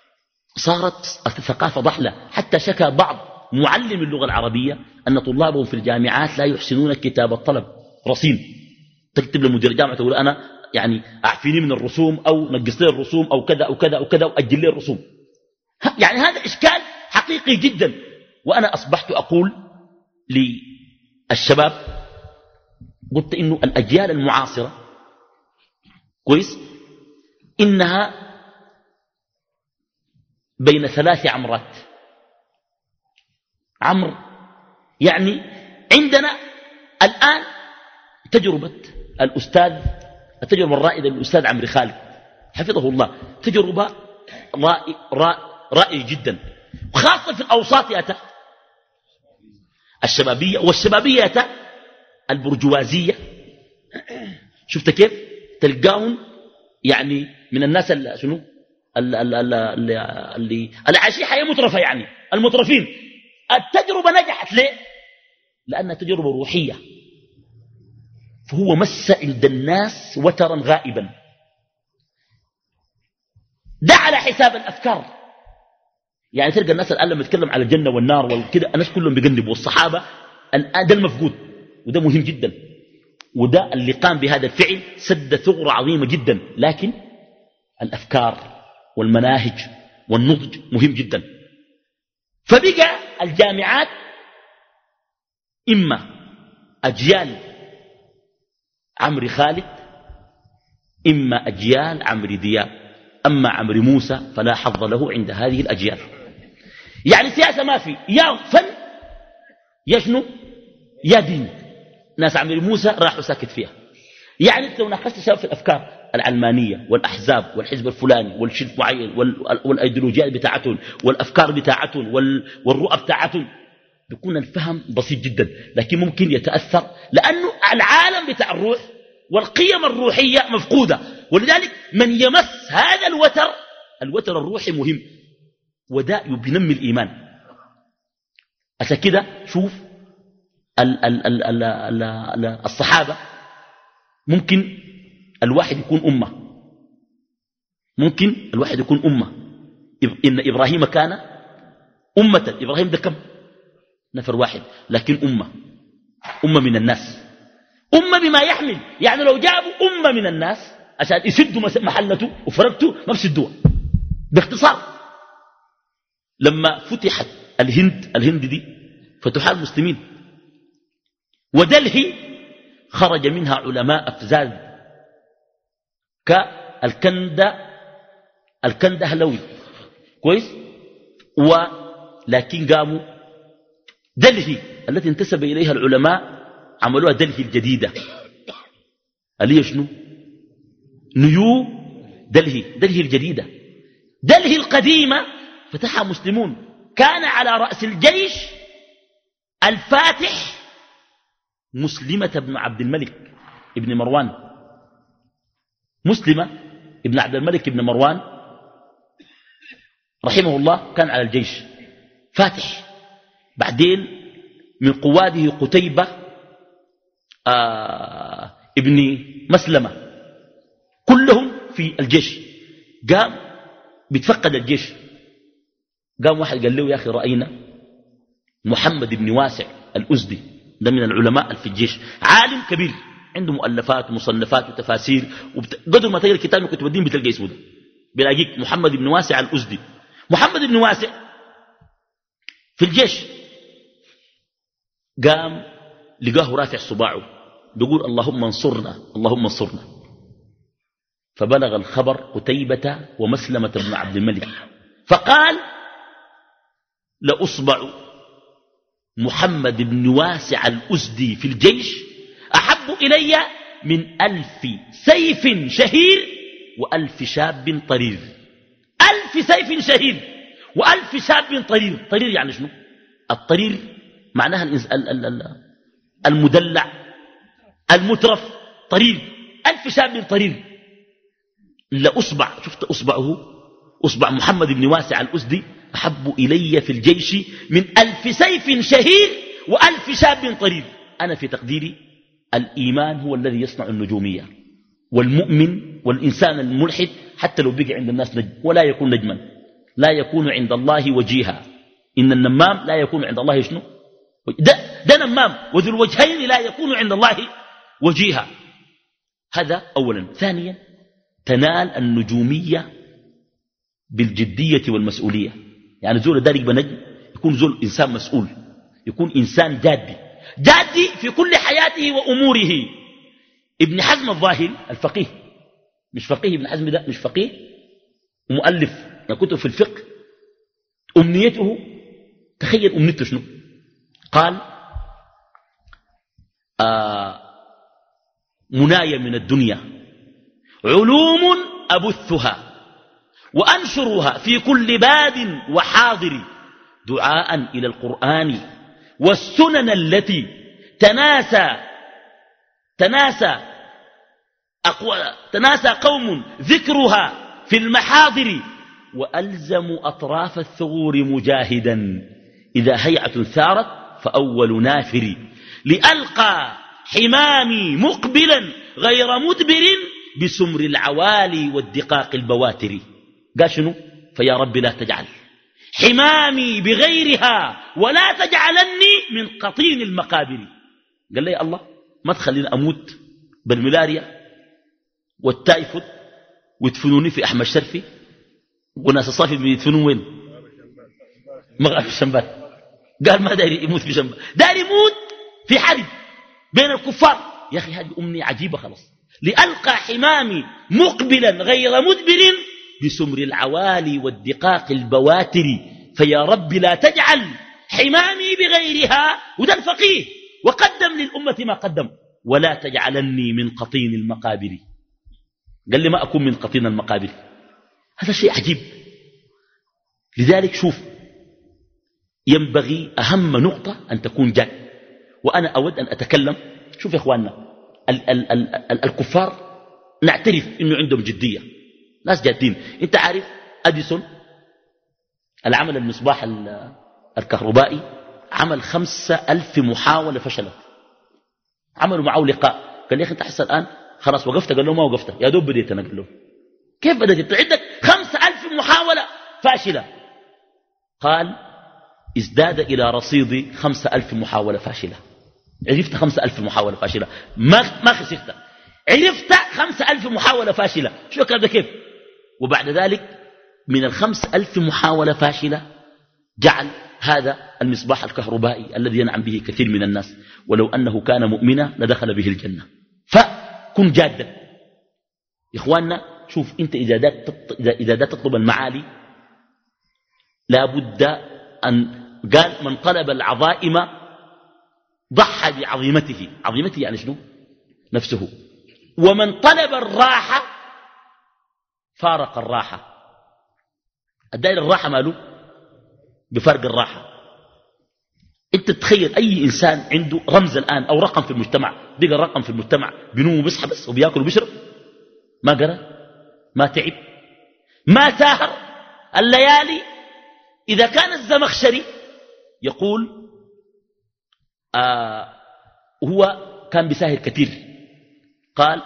صارت الثقافة ضحلة. حتى شكى بعض معلم اللغة العربية أن طلابهم في الجامعات لا يحسنون كتاب الطلب، رصين. تكتب لمدير الجامعة تقول أنا يعني أعفيني من الرسوم أو نقص لي الرسوم أو كذا أو كذا أو كذا وأجل لي الرسوم. يعني هذا إشكال حقيقي جدا. وأنا أصبحت أقول للشباب، قلت إنه الأجيال المعاصرة كويس إنها بين ثلاث عمرات. عمر يعني عندنا الآن تجربة الأستاذ التجربة الرائدة للأستاذ عمرو خالد حفظه الله، تجربة رائع رائع رائع جدا، خاصة في الأوساط يأتى الشبابية والشبابية يأتى البرجوازية. شفت كيف تلقاهم يعني من الناس اللي شنو اللي اللي عايشين حياة مترفة، يعني المترفين. التجربة نجحت ليه؟ لأنها تجربة روحية، فهو مس عند الناس وترا غائبا. ده على حساب الأفكار. يعني تلقى الناس الآن لما يتكلم على الجنة والنار وكده الناس كلهم بيقنبوا، والصحابة الآن ده المفقود، وده مهم جدا. وده اللي قام بهذا الفعل سد ثغرة عظيمة جدا. لكن الأفكار والمناهج والنضج مهم جدا. فبقى الجامعات إما أجيال عمرو خالد، إما أجيال عمرو دياب، أما عمرو موسى فلا حظ له عند هذه الأجيال. يعني سياسة ما في، يا فن يا شنو يا دين. ناس عمرو موسى راحوا ساكت فيها. يعني لو ناقشت الشباب في الأفكار العلمانية والأحزاب والحزب الفلاني والشرك معين والأيديولوجيات بتاعتهم والأفكار بتاعتهم والرؤى بتاعتهم، بيكون الفهم بسيط جدا، لكن ممكن يتأثر لأنه العالم بتاع الروح والقيم الروحية مفقودة. ولذلك من يمس هذا الوتر، الوتر الروحي مهم، وده بينمي الإيمان. عشان كده شوف ال ال ال ال ال ال الصحابة ممكن الواحد يكون أمة، ممكن الواحد يكون أمة. إن إبراهيم كان أمة، إبراهيم ده كم نفر واحد، لكن أمة، أمة من الناس، أمة بما يحمل. يعني لو جابوا أمة من الناس عشان يسدوا محلته وفرقته ما بسدوها. باختصار لما فتحت الهند، الهند دي فتحها المسلمين، ودلهي خرج منها علماء أفزاز كالكند الكندهلوي كويس، ولكن قاموا دلهي التي انتسب إليها العلماء عملوها دلهي الجديدة، اللي هي شنو؟ نيو دلهي، دلهي الجديدة. دلهي القديمة فتحها مسلمون، كان على رأس الجيش الفاتح مسلمة بن عبد الملك ابن مروان، مسلمة ابن عبد الملك ابن مروان رحمه الله كان على الجيش فاتح. بعدين من قواده قتيبة آه ابن مسلمة، كلهم في الجيش. قام بيتفقد الجيش، قام واحد قال له يا أخي رأينا محمد بن واسع الأزدي، ده من العلماء في الجيش، عالم كبير عنده مؤلفات ومصنفات وتفاسير، قدر ما تقرأ كتاب من كتب الدين بتلقى اسمه ده، بلاقيك محمد بن واسع الأزدي. محمد بن واسع في الجيش قام لقاه رافع صباعه بيقول اللهم انصرنا اللهم انصرنا. فبلغ الخبر قتيبة ومسلمة بن عبد الملك، فقال لأصبع محمد بن واسع الأزدي في الجيش أحب إلي من ألف سيف شهير وألف شاب طرير. ألف سيف شهير وألف شاب طرير. طرير يعني شنو؟ الطرير معناها المدلع المترف، طرير. ألف شاب طرير. لأصبع، شفت أصبعه، أصبع محمد بن واسع الأزدي أحب إلي في الجيش من ألف سيف شهير وألف شاب طرير. أنا في تقديري الإيمان هو الذي يصنع النجومية، والمؤمن والإنسان الملحد حتى لو بقى عند الناس نجم ولا يكون نجما لا يكون عند الله وجيها. إن النمام لا يكون عند الله شنو؟ ده, ده نمام، وذو الوجهين لا يكون عند الله وجيها. هذا أولا. ثانيا تنال النجومية بالجدية والمسؤولية. يعني زول دارك بنجم يكون زول إنسان مسؤول، يكون إنسان جادي، جادي في كل حياته وأموره. ابن حزم الظاهري الفقيه، مش فقيه ابن حزم ده، مش فقيه ومؤلف كتب في الفقه، أمنيته، تخيل أمنيته شنو؟ قال آه منايا من الدنيا علوم أبثها وأنشرها في كل باد وحاضر دعاء إلى القرآن والسنن التي تناسى تناسى أقوى تناسى قوم ذكرها في المحاضر وألزم أطراف الثغور مجاهدا إذا هيعة ثارت فأول نافر لألقى حمامي مقبلا غير مدبر بسمر العوالي والدقاق البواتر. قال شنو؟ فيا رب لا تجعل حمامي بغيرها ولا تجعلني من قطين المقابر. قال لي الله ما تخليني أموت بالملاريا والتايفود ويدفنوني في أحمد شرفي، وناس الصافي بيدفنون وين؟ مغرب الشمبات. قال ما داري يموت في شمبات، داري يموت في حرب بين الكفار. يا أخي هذه أمنية عجيبة خلاص. لألقى حمامي مقبلا غير مدبر بسمر العوالي والدقاق البواتر فيا رب لا تجعل حمامي بغيرها. وده الفقيه وقدم للأمة ما قدم. ولا تجعلني من قطين المقابر. قال لي ما أكون من قطين المقابر. هذا شيء عجيب. لذلك شوف، ينبغي أهم نقطة أن تكون جاد. وأنا أود أن أتكلم. شوف يا إخواننا، ال ال ال ال الكفار نعترف إنه عندهم جدية، ناس جادين. أنت عارف أديسون العمل المصباح الكهربائي عمل خمسة ألف محاولة فشلت. عملوا معه لقاء، قال لي يا أخي أنت حس الآن خلاص وقفت؟ قال له ما وقفت، يا دوب بديت. أنا قال له كيف بدأت؟ أنت عندك خمسة ألف محاولة فاشلة. قال ازداد إلى رصيدي خمسة ألف محاولة فاشلة. عرفت خمسة ألف محاولة فاشلة، ما ما خسرت، عرفت خمسة ألف محاولة فاشلة. شو الكلام ده كيف؟ وبعد ذلك من الخمس ألف محاولة فاشلة جعل هذا المصباح الكهربائي الذي ينعم به كثير من الناس، ولو أنه كان مؤمنا لدخل به الجنة. فكن جادا يا إخواننا. شوف أنت إذا دات إذا دات تطلب المعالي لا بد أن قال من طلب العظائم ضحى بعظيمته. عظيمته يعني شنو؟ نفسه. ومن طلب الراحة فارق الراحة. الدائر الراحة ماله؟ بفرق الراحة. انت تتخيل اي انسان عنده رمز الآن او رقم في المجتمع، بقى رقم في المجتمع، بنوم وبيصحى بس وبياكل وبيشرب، ما قرأ، ما تعب، ما ساهر الليالي. إذا كان الزمخشري يقول آه هو كان بيساهر كثير، قال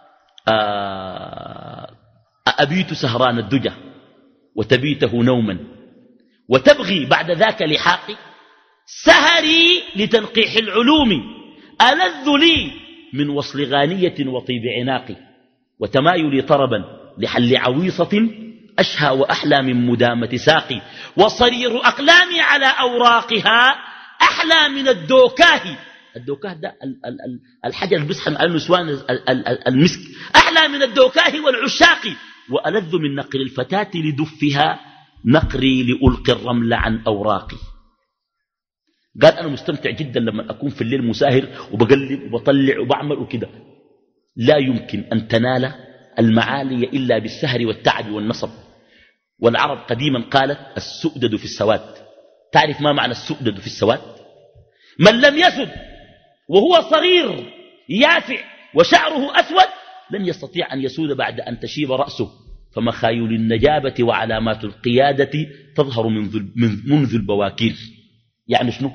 آه أبيت سهران الدجى وتبيته نوما وتبغي بعد ذاك لحاقي، سهري لتنقيح العلوم ألذ لي من وصل غانية وطيب عناقي، وتمايلي طربا لحل عويصة أشهى وأحلى من مدامة ساقي، وصرير أقلامي على أوراقها أحلى من الدوكاه. الدوكاه ده الحجر اللي بيصحن على النسوان المسك، أحلى من الدوكاه والعشاق، وألذ من نقر الفتاة لدفها نقري لألقي الرمل عن أوراقي. قال أنا مستمتع جدا لما أكون في الليل مساهر وبقلب وبطلع وبعمل وكده. لا يمكن أن تنال المعالي إلا بالسهر والتعب والنصب. والعرب قديما قالت السؤدد في السواد. تعرف ما معنى السؤدد في السواد؟ من لم يسد وهو صغير يافع وشعره أسود لن يستطيع أن يسود بعد أن تشيب رأسه، فمخايل النجابة وعلامات القيادة تظهر منذ, منذ البواكير. يعني شنو؟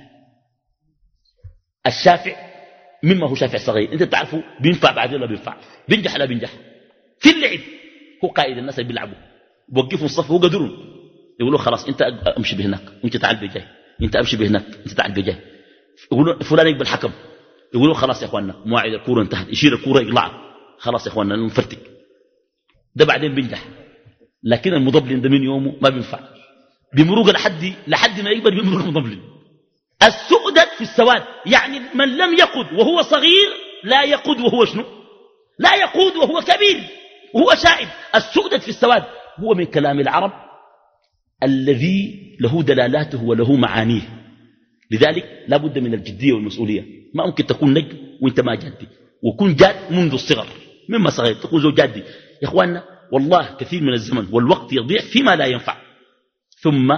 الشافع مما هو شافع صغير، انت تعرفه بينفع بعدين لا بينفع، بينجح لا بينجح. في اللعب هو قائد الناس اللي بيلعبوا، بوقفوا الصف هو قدرون، يقولوا خلاص انت امشي بهناك وانت تعال بجاي، انت امشي بهناك انت تعال بجاي. يقولوا فلان يقبل حكم، يقولوا خلاص يا اخواننا مواعيد الكوره انتهت، يشيل الكوره يقلعها، خلاص يا اخواننا نفرتك. ده بعدين بينجح. لكن المضبلن ده من يومه ما بينفع، بمروق لحد لحد ما يكبر بيمرق المضبلن. السؤدد في السواد يعني من لم يقود وهو صغير لا يقود وهو شنو؟ لا يقود وهو كبير وهو شائب. السؤدد في السواد هو من كلام العرب الذي له دلالاته وله معانيه. لذلك لا بد من الجدية والمسؤولية. ما ممكن تكون نجم وانت ما جادي، وكن جاد منذ الصغر، مما صغير تكون زوج جادي. يا اخواننا والله كثير من الزمن والوقت يضيع فيما لا ينفع. ثم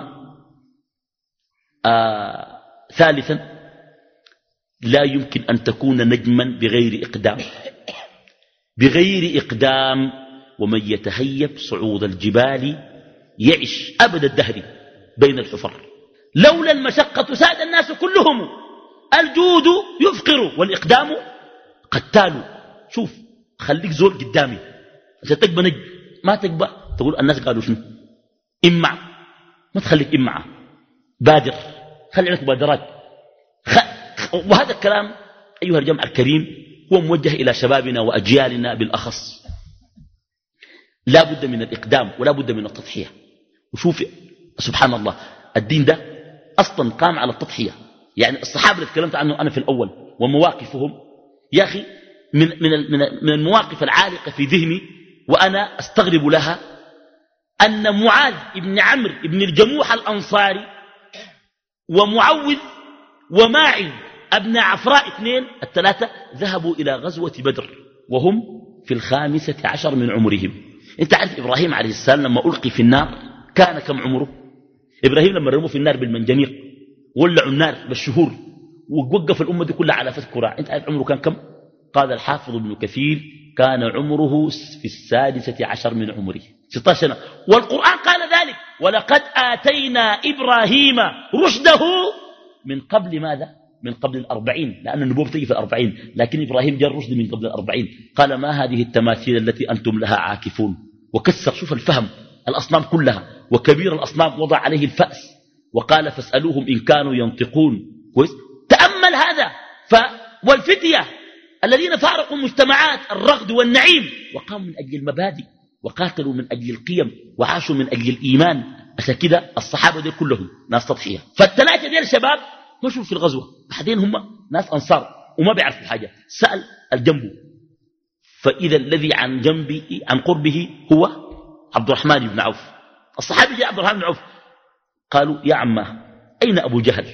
آه ثالثا لا يمكن أن تكون نجما بغير إقدام، بغير إقدام. ومن يتهيب صعود الجبال يعش أبد الدهر بين الحفر. لولا المشقة ساد الناس كلهم، الجود يفقر والإقدام قتال. شوف خليك زول قدامي عشان تقبى نجم، ما تقبى تقول الناس قالوا شنو. إمع، ما تخليك إمعة، بادر، خلي عندك مبادرات. خ... وهذا الكلام أيها الجمع الكريم هو موجه إلى شبابنا وأجيالنا بالأخص. لا بد من الإقدام ولا بد من التضحية. وشوف سبحان الله الدين ده أصلا قام على التضحية. يعني الصحابة اللي تكلمت عنه أنا في الأول ومواقفهم يا أخي من, من, من المواقف العالقة في ذهني وأنا أستغرب لها أن معاذ بن عمرو بن الجموح الأنصاري ومعوذ وماعز ابن عفراء اثنين الثلاثة ذهبوا إلى غزوة بدر وهم في الخامسة عشر من عمرهم. انت عارف إبراهيم عليه السلام لما ألقي في النار كان كم عمره؟ إبراهيم لما رموه في النار بالمنجنيق ولعوا النار بالشهور ووقف الأمة دي كلها على فتك كراع، انت عارف عمره كان كم؟ قال الحافظ ابن كثير كان عمره في السادسة عشر من عمره، ستة عشر سنة. والقرآن قال ذلك: ولقد آتينا إبراهيم رشده من قبل ماذا؟ من قبل الأربعين، لأن النبوة تجي في الأربعين، لكن إبراهيم جاء الرشد من قبل الأربعين. قال: ما هذه التماثيل التي أنتم لها عاكفون؟ وكسر، شوف الفهم، الأصنام كلها، وكبير الأصنام وضع عليه الفأس وقال: فاسألوهم إن كانوا ينطقون. كويس؟ تأمل هذا. ف والفتية الذين فارقوا المجتمعات الرغد والنعيم وقاموا من أجل المبادئ وقاتلوا من أجل القيم وعاشوا من أجل الإيمان. عشان كده الصحابة دي كلهم ناس تضحية. فالثلاثة دي الشباب مشوا في الغزوة، بعدين هم ناس أنصار وما بيعرفوا حاجة. سأل الجنب، فإذا الذي عن جنبه عن قربه هو عبد الرحمن بن عوف. الصحابي جاء عبد الرحمن بن عوف، قالوا: يا عماه أين أبو جهل؟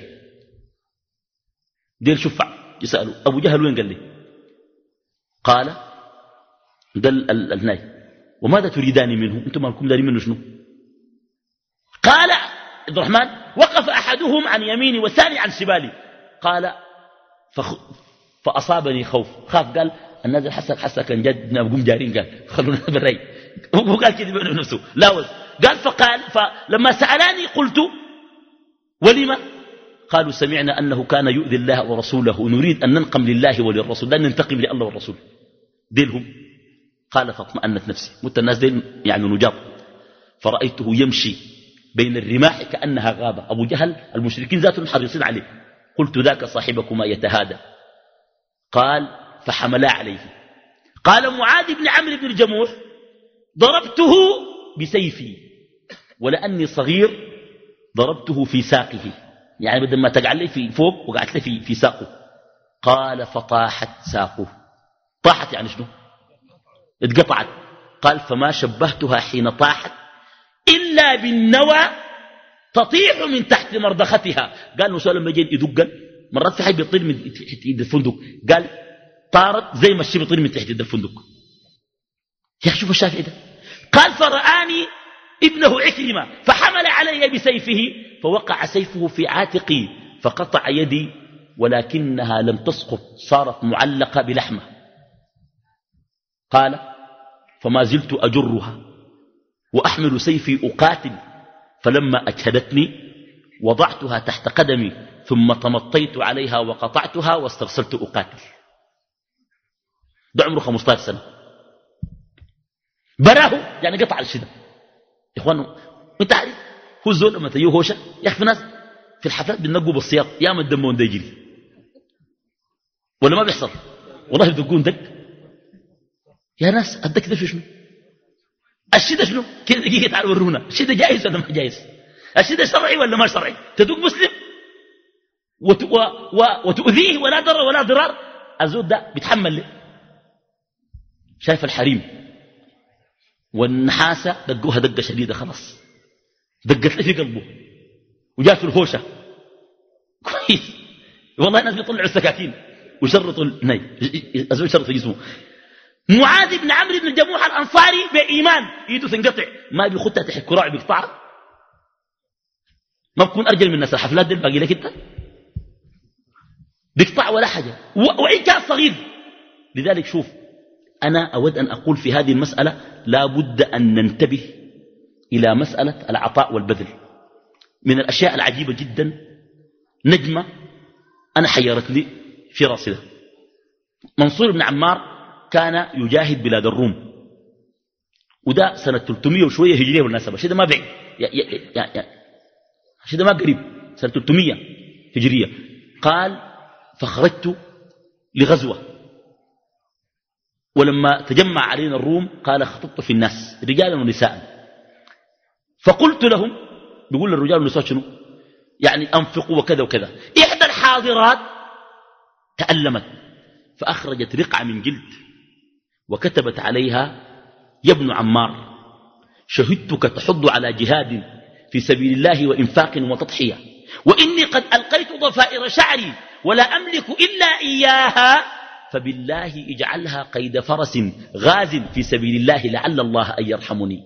دير شفع يسألوا: أبو جهل وين؟ قال لي قال قال الناي: وماذا تريدان منه؟ أنتم مالكم دارين منه شنو؟ قال عبد الرحمن: وقف أحدهم عن يميني والثاني عن شمالي. قال: فخ... فأصابني خوف، خاف. قال: الناس حسك حسك كان جد نقوم جارين، قال خلونا بالري. هو قال كده بينه نفسه لا وز. قال فقال فلما سألاني قلت: ولما؟ قالوا: سمعنا أنه كان يؤذي الله ورسوله ونريد أن ننقم لله وللرسول، لا ننتقم لله والرسول. ديلهم. قال: فاطمأنت نفسي، مت الناس ديل يعني نجاب، فرأيته يمشي بين الرماح كأنها غابة. أبو جهل المشركين ذاتهم حريصين عليه. قلت: ذاك صاحبكما يتهادى. قال: فحملا عليه. قال معاذ بن عمرو بن الجموح: ضربته بسيفي ولأني صغير ضربته في ساقه، يعني بدل ما تقع لي في فوق وقعت لي في, في ساقه. قال: فطاحت ساقه. طاحت يعني شنو؟ اتقطعت. قال: فما شبهتها حين طاحت إلا بالنوى تطيح من تحت مرضختها. قال: نسأل لما يجي يدق مرات في حي بيطير من تحت يد الفندق، قال طارت زي ما الشيء بيطير من تحت يد الفندق. يا شوف الشافعي ده. قال: فرآني ابنه عكرمة فحمل علي بسيفه فوقع سيفه في عاتقي فقطع يدي ولكنها لم تسقط، صارت معلقة بلحمة. قال: فما زلت أجرها وأحمل سيفي أقاتل، فلما أجهدتني وضعتها تحت قدمي ثم تمطيت عليها وقطعتها واسترسلت أقاتل. ده عمره خمسة عشر سنة. براه يعني قطع الشدة. إخوانه انت عارف هو الزول لما تجيه هوشة يا أخي في ناس في الحفلات بينقوا بالسياط يا ما الدمون ده يجري ولا ما بيحصل؟ والله بدقون دق يا ناس الدك ده شنو؟ الشدة شنو؟ كده دقيقة تعالوا ورونا الشدة جائز ولا ما جائز؟ الشدة شرعي ولا ما شرعي؟ تدق مسلم وت... و... و... وتؤذيه ولا ضرر ولا ضرار. الزول ده بيتحمل لي. شايف الحريم والنحاسة دقوها دقة شديدة خلاص دقت لي في قلبه وجاء في الهوشة كويس. والله الناس بيطلعوا السكاكين وشرطوا الني الزول شرط جسمه. معاذ بن عمرو بن الجموح الأنصاري بإيمان يده تنقطع ما بيخدها تحت كراع بيقطعها. ما بكون أرجل من الناس الحفلات دي باقي لك انت بيقطع ولا حاجة وإن كان صغير. لذلك شوف أنا أود أن أقول في هذه المسألة لا بد أن ننتبه إلى مسألة العطاء والبذل. من الأشياء العجيبة جدا نجمة أنا حيرتني في راسي ده. منصور بن عمار كان يجاهد بلاد الروم وده سنة ثلاثمية وشوية هجرية بالمناسبة. شيء ده ما بعيد شيء ده ما قريب سنة ثلاثمية هجرية. قال فخرجت لغزوة ولما تجمع علينا الروم قال خطبت في الناس رجالا ونساء فقلت لهم بيقول للرجال والنساء شنو يعني أنفقوا وكذا وكذا. إحدى الحاضرات تألمت فأخرجت رقعة من جلد وكتبت عليها يا ابن عمار شهدتك تحض على جهاد في سبيل الله وإنفاق وتضحية وإني قد ألقيت ضفائر شعري ولا أملك إلا إياها فبالله اجعلها قيد فرس غاز في سبيل الله لعل الله أن يرحمني.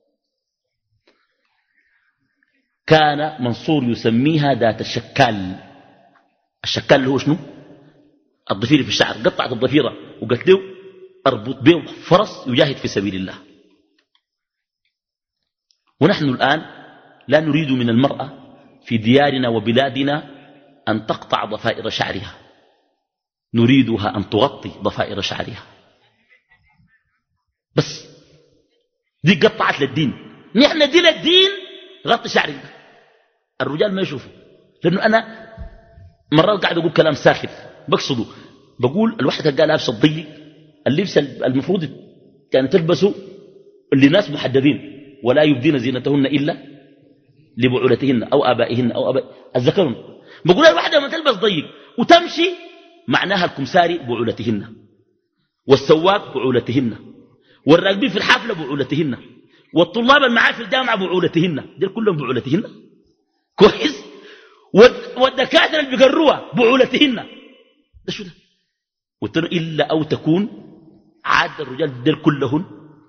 كان منصور يسميها ذات الشكال. الشكال اللي هو شنو؟ الضفيرة في الشعر. قطعت الضفيرة وقلت له أربط به فرس يجاهد في سبيل الله. ونحن الآن لا نريد من المرأة في ديارنا وبلادنا أن تقطع ضفائر شعرها، نريدها أن تغطي ضفائر شعرها بس. دي قطعت للدين، نحن دي للدين غطي شعرك. الرجال ما يشوفوا، لأنه أنا مرات قاعد أقول كلام ساخر بقصده، بقول الواحد كان قال لابس الضيق، اللبس المفروض كان تلبسه لناس محددين، ولا يبدين زينتهن إلا لبعولتهن أو آبائهن أو آباء الذكرون. بقول الواحدة لما تلبس ضيق وتمشي معناها الكمساري بعولتهن، والسواق بعولتهن، والراكبين في الحافلة بعولتهن، والطلاب المعاه في الجامعة بعولتهن، دول كلهم بعولتهن كويس، والدكاترة اللي بيقروها بعولتهن. ده شو ده؟ وتر إلا أو تكون عاد الرجال دول كلهن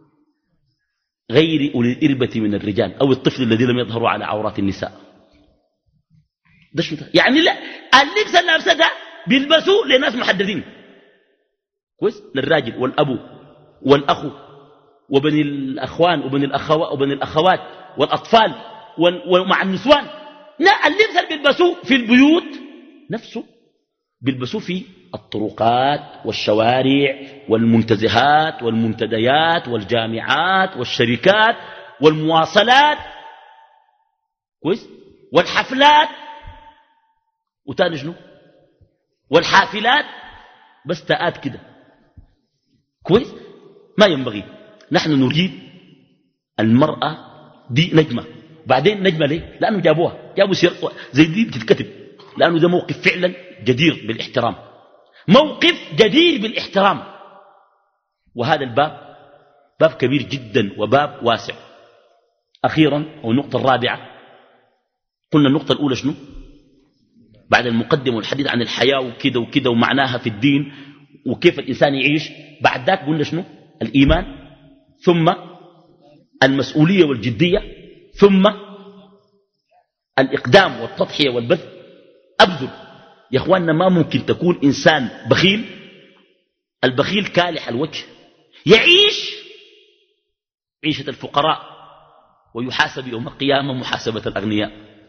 غير أولي الإربة من الرجال أو الطفل الذي لم يظهروا على عورات النساء. ده شو ده؟ يعني لا، اللبس اللابسه ده بيلبسوا لناس محددين كويس، للراجل والأبو والأخو وبني الأخوان وبني الأخوات وبني الأخوات والأطفال ومع النسوان. لا، اللبس اللي بيلبسوه في البيوت نفسه بيلبسوه في الطرقات والشوارع والمنتزهات والمنتديات والجامعات والشركات والمواصلات كويس، والحفلات وتاني شنو، والحافلات، بس تآت كده كويس. ما ينبغي. نحن نريد المرأة دي نجمة. بعدين نجمة ليه؟ لأنه جابوها، جابوا سير زي دي بتتكتب، لأنه ده موقف فعلا جدير بالاحترام، موقف جدير بالاحترام. وهذا الباب باب كبير جدا وباب واسع. أخيرا، والنقطة الرابعة، قلنا النقطة الأولى شنو؟ بعد المقدمة والحديث عن الحياة وكده وكده ومعناها في الدين وكيف الإنسان يعيش. بعد ذاك قلنا شنو؟ الإيمان، ثم المسؤولية والجدية، ثم الإقدام والتضحية والبذل. أبذل يا أخواننا. ما ممكن تكون إنسان بخيل، البخيل كالح الوجه، يعيش عيشة الفقراء ويحاسب يوم القيامة محاسبة الأغنياء.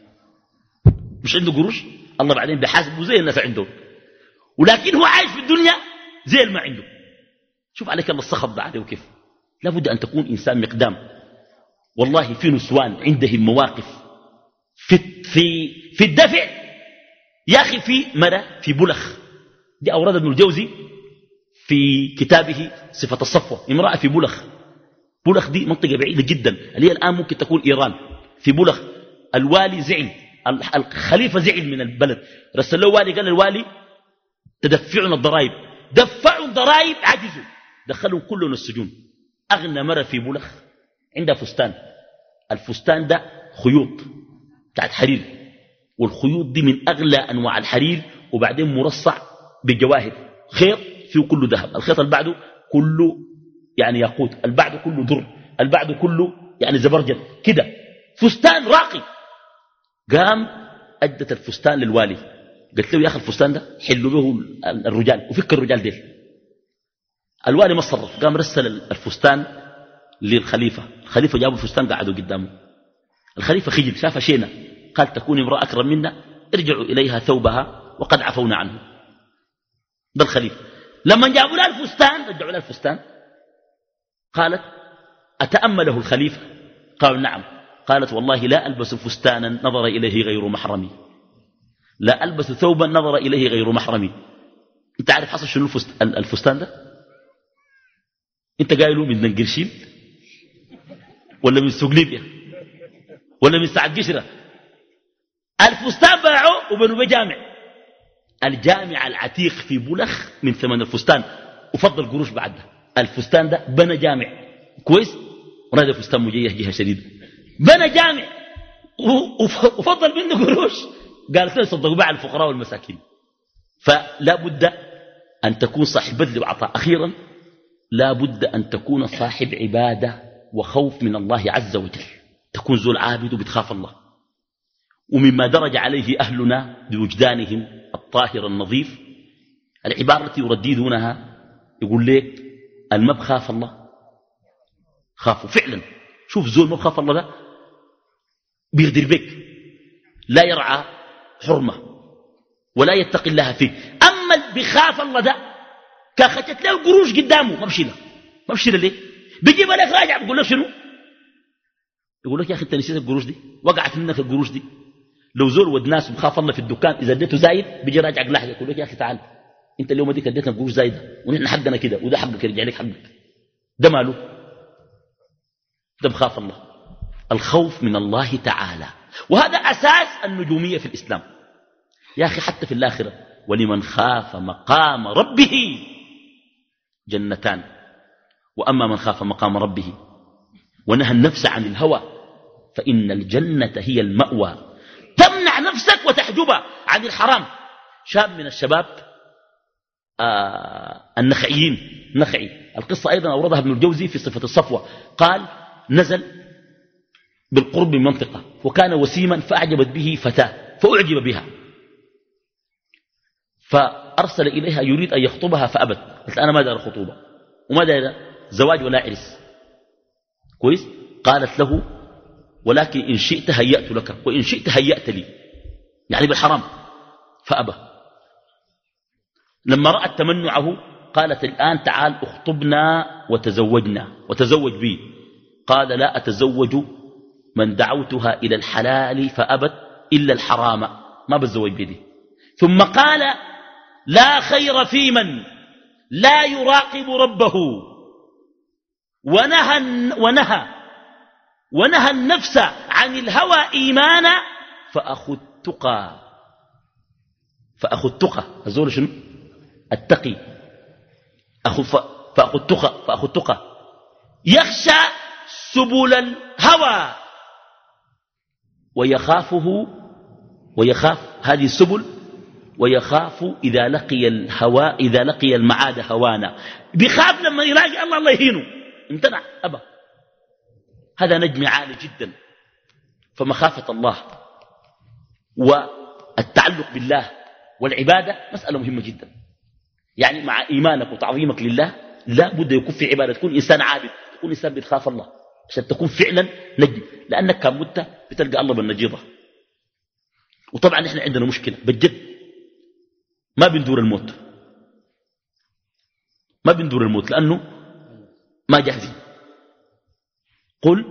مش عنده قروش، الله بعدين بيحاسبه زي الناس عنده، ولكن هو عايش في الدنيا زي اللي ما عنده. شوف عليك الله الصخب ده عليه وكيف. لابد أن تكون إنسان مقدام. والله في نسوان عندهم مواقف في, في, في الدفع يا أخي. في مرة في بلخ، دي أورد ابن الجوزي في كتابه صفة الصفوة، امرأة في بلخ. بلخ دي منطقة بعيدة جدا، اللي هي الآن ممكن تكون إيران. في بلخ الوالي زعل، الخليفة زعل من البلد، رسل له والي قال الوالي تدفعنا الضرائب. دفعوا الضرائب، عجزوا، دخلوا كلهم السجون. أغنى مرة في بلخ عندها فستان، الفستان ده خيوط بتاعت حرير، والخيوط دي من أغلى أنواع الحرير، وبعدين مرصع بجواهر، خيط فيه كله ذهب، الخيط اللي بعده كله يعني ياقوت، اللي بعده كله در، اللي بعده كله يعني زبرجد كده، فستان راقي. قام أدت الفستان للوالي، قلت له يا أخي الفستان ده حلوا به الرجال وفك الرجال ديل. الوالي ما صرف، قام رسل الفستان للخليفة. الخليفة جابوا الفستان قعدوا قدامه. الخليفة خجل، شاف شينا، قال تكون امرأة أكرم منا، ارجعوا إليها ثوبها وقد عفونا عنه. ده الخليفة. لما جابوا لها الفستان، رجعوا لها الفستان، قالت أتأمله الخليفة؟ قال نعم. قالت والله لا ألبس فستانا نظر إليه غير محرمي، لا ألبس ثوبا نظر إليه غير محرمي. انت عارف حصل شنو الفستان ده؟ انت قايله من القرشين ولا من سوق ليبيا ولا من سعد جشرة؟ الفستان باعوه وبنوا بجامع، الجامع العتيق في بلخ من ثمن الفستان وفضل قروش بعدها. الفستان ده بنى جامع كويس، ونادى فستان مجيح جهة شديدة، بنى جامع وفضل منه قروش. قال سنة صدقوا بقى على الفقراء والمساكين. فلا بد أن تكون صاحب بذل وعطاء. أخيرا لا بد أن تكون صاحب عبادة وخوف من الله عز وجل، تكون ذو العابد وبتخاف الله. ومما درج عليه أهلنا بوجدانهم الطاهر النظيف العبارة التي يرددونها، يقول لك الما بخاف الله خافوا فعلا. شوف زول ما بخاف الله ده بيغدر بك، لا يرعى حرمة ولا يتقي الله فيه. أما اللي بخاف الله ده كاختت له القروش قدامه ما بشيلها، ما بشيلها ليه؟ بيجيب لك راجع بيقول لك شنو؟ يقول لك يا أخي أنت نسيت القروش دي، وقعت منك القروش دي. لو زول ود ناس بخاف الله في الدكان إذا اديته زايد بيجي راجع لحظة يقول لك يا أخي تعال أنت اليوم ديك اديتنا قروش زايدة ونحن حقنا كده وده حقك يرجع لك حقك. ده ماله؟ ده بخاف الله. الخوف من الله تعالى، وهذا أساس النجومية في الإسلام يا أخي. حتى في الآخرة ولمن خاف مقام ربه جنتان، وأما من خاف مقام ربه ونهى النفس عن الهوى فإن الجنة هي المأوى. تمنع نفسك وتحجبها عن الحرام. شاب من الشباب آه النخعيين نخعي، القصة أيضا أوردها ابن الجوزي في صفة الصفوة، قال نزل بالقرب من منطقة وكان وسيما فأعجبت به فتاة فأعجب بها، فأرسل إليها يريد أن يخطبها فأبت. قلت أنا ما دار خطوبة وما دار زواج ولا عرس كويس. قالت له ولكن إن شئت هيأت لك وإن شئت هيأت لي، يعني بالحرام. فأبى. لما رأت تمنعه قالت الآن تعال اخطبنا وتزوجنا وتزوج بي. قال لا أتزوج من دعوتها إلى الحلال فأبت إلا الحرام، ما بتزوج بيدي. ثم قال لا خير في من لا يراقب ربه ونهى, ونهى, ونهى النفس عن الهوى إيمانا فأخو التقى. فأخو التقى الزول شنو؟ التقي. أخو فأخو التقى فأخو التقى يخشى سبل الهوى ويخافه ويخاف هذه السبل ويخاف إذا لقي الهوى إذا لقي المعاد هوانا. بيخاف لما يلاقي الله الله يهينه، امتنع أبا. هذا نجم عالي جدا. فمخافة الله والتعلق بالله والعبادة مسألة مهمة جدا. يعني مع إيمانك وتعظيمك لله لا بد يكون في عبادة، تكون إنسان عابد، تكون إنسان بتخاف الله عشان تكون فعلا نجم، لأنك كان مت بتلقى الله بالنجيضة. وطبعا إحنا عندنا مشكلة بجد، ما بندور الموت ما بندور الموت لأنه ما جاهزين. قل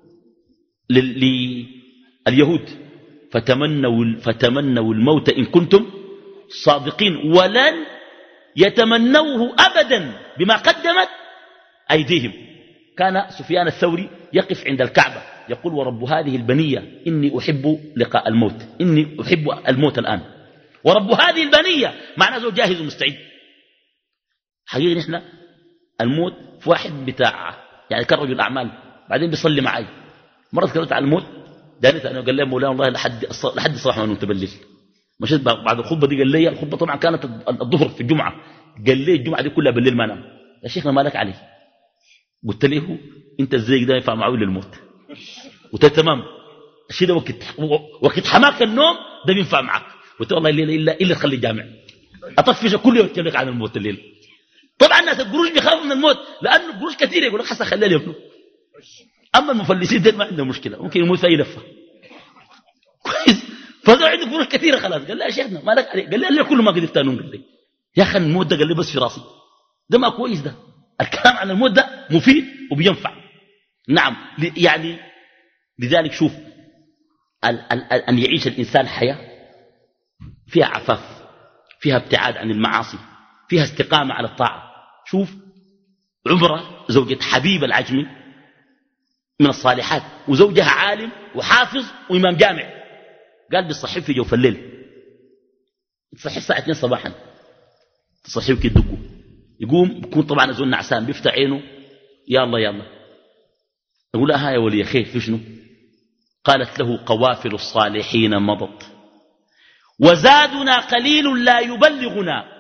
لليهود فتمنوا, فتمنوا الموت إن كنتم صادقين ولن يتمنوه أبدا بما قدمت أيديهم. كان سفيان الثوري يقف عند الكعبة يقول ورب هذه البنية إني أحب لقاء الموت، إني أحب الموت الآن. ورب هذه البنية معناه زوج جاهز ومستعد. حقيقة نحن الموت في واحد بتاع يعني كان رجل أعمال بعدين بيصلي معي مرة تكلمت عن الموت دانت أنا قال لي مولانا والله لحد لحد الصباح ما نمت بالليل. مشيت بعد الخطبة دي قال لي الخطبة طبعا كانت الظهر في الجمعة، قال لي الجمعة دي كلها بالليل ما نام. يا شيخنا ما لك عليه. قلت له انت ازاي ده ينفع معه للموت؟ قلت له تمام الشيء ده وقت وقت حماك النوم ده بينفع معك. قلت له والله الليله الا الا تخلي الجامع اطفش كل يوم لك عن الموت الليل. طبعا الناس القروش بيخافوا من الموت لانه القروش كثيره يقول لك حسن خليه يفلو. اما المفلسين دول ما عندهم مشكله ممكن يموت في اي لفه كويس. فده عنده قروش كثيره خلاص. قال لا يا شيخنا ما لك عليه. قال لي كله ما قدرت انوم. قال لي يا اخي الموت ده قال لي بس في راسي ده ما كويس. ده الكلام عن الموت ده مفيد وبينفع. نعم يعني لذلك شوف ال ال ال أن يعيش الإنسان حياة فيها عفاف، فيها ابتعاد عن المعاصي، فيها استقامة على الطاعة. شوف عمرة زوجة حبيب العجمي من الصالحات وزوجها عالم وحافظ وإمام جامع، قال بيصحي في جوف الليل، تصحي الساعة اثنين صباحا تصحيه كي يدقوا يقوم بكون طبعا أزول نعسان بيفتح عينه يا الله يا الله. يقول لها يا ولي خير في شنو؟ قالت له قوافل الصالحين مضت وزادنا قليل لا يبلغنا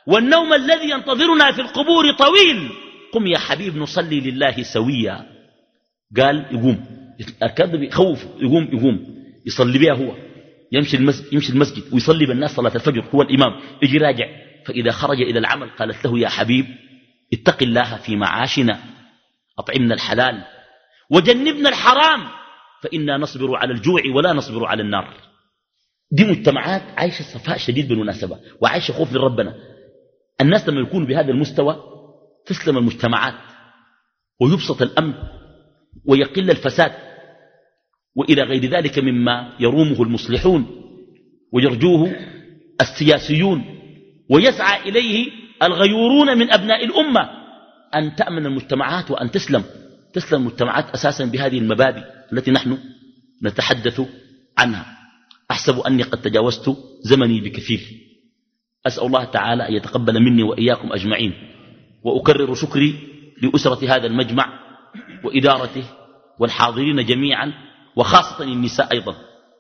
والنوم الذي ينتظرنا في القبور طويل، قم يا حبيب نصلي لله سويا. قال يقوم، الكذب بيخوف، يقوم يقوم يصلي بها هو، يمشي المسجد, يمشي المسجد ويصلي بالناس صلاة الفجر، هو الإمام، يجي راجع. فإذا خرج إلى العمل قالت له يا حبيب اتق الله في معاشنا، أطعمنا الحلال وجنبنا الحرام، فإنا نصبر على الجوع ولا نصبر على النار. دي مجتمعات عايشة صفاء شديد بالمناسبة، وعايشة خوف لربنا. الناس لما يكونوا بهذا المستوى تسلم المجتمعات ويبسط الأمن ويقل الفساد، وإلى غير ذلك مما يرومه المصلحون ويرجوه السياسيون ويسعى إليه الغيورون من أبناء الأمة، أن تأمن المجتمعات وأن تسلم تسلم المجتمعات أساسا بهذه المبادئ التي نحن نتحدث عنها. أحسب أني قد تجاوزت زمني بكثير، أسأل الله تعالى أن يتقبل مني وإياكم أجمعين، وأكرر شكري لأسرة هذا المجمع وإدارته والحاضرين جميعا، وخاصة النساء أيضا،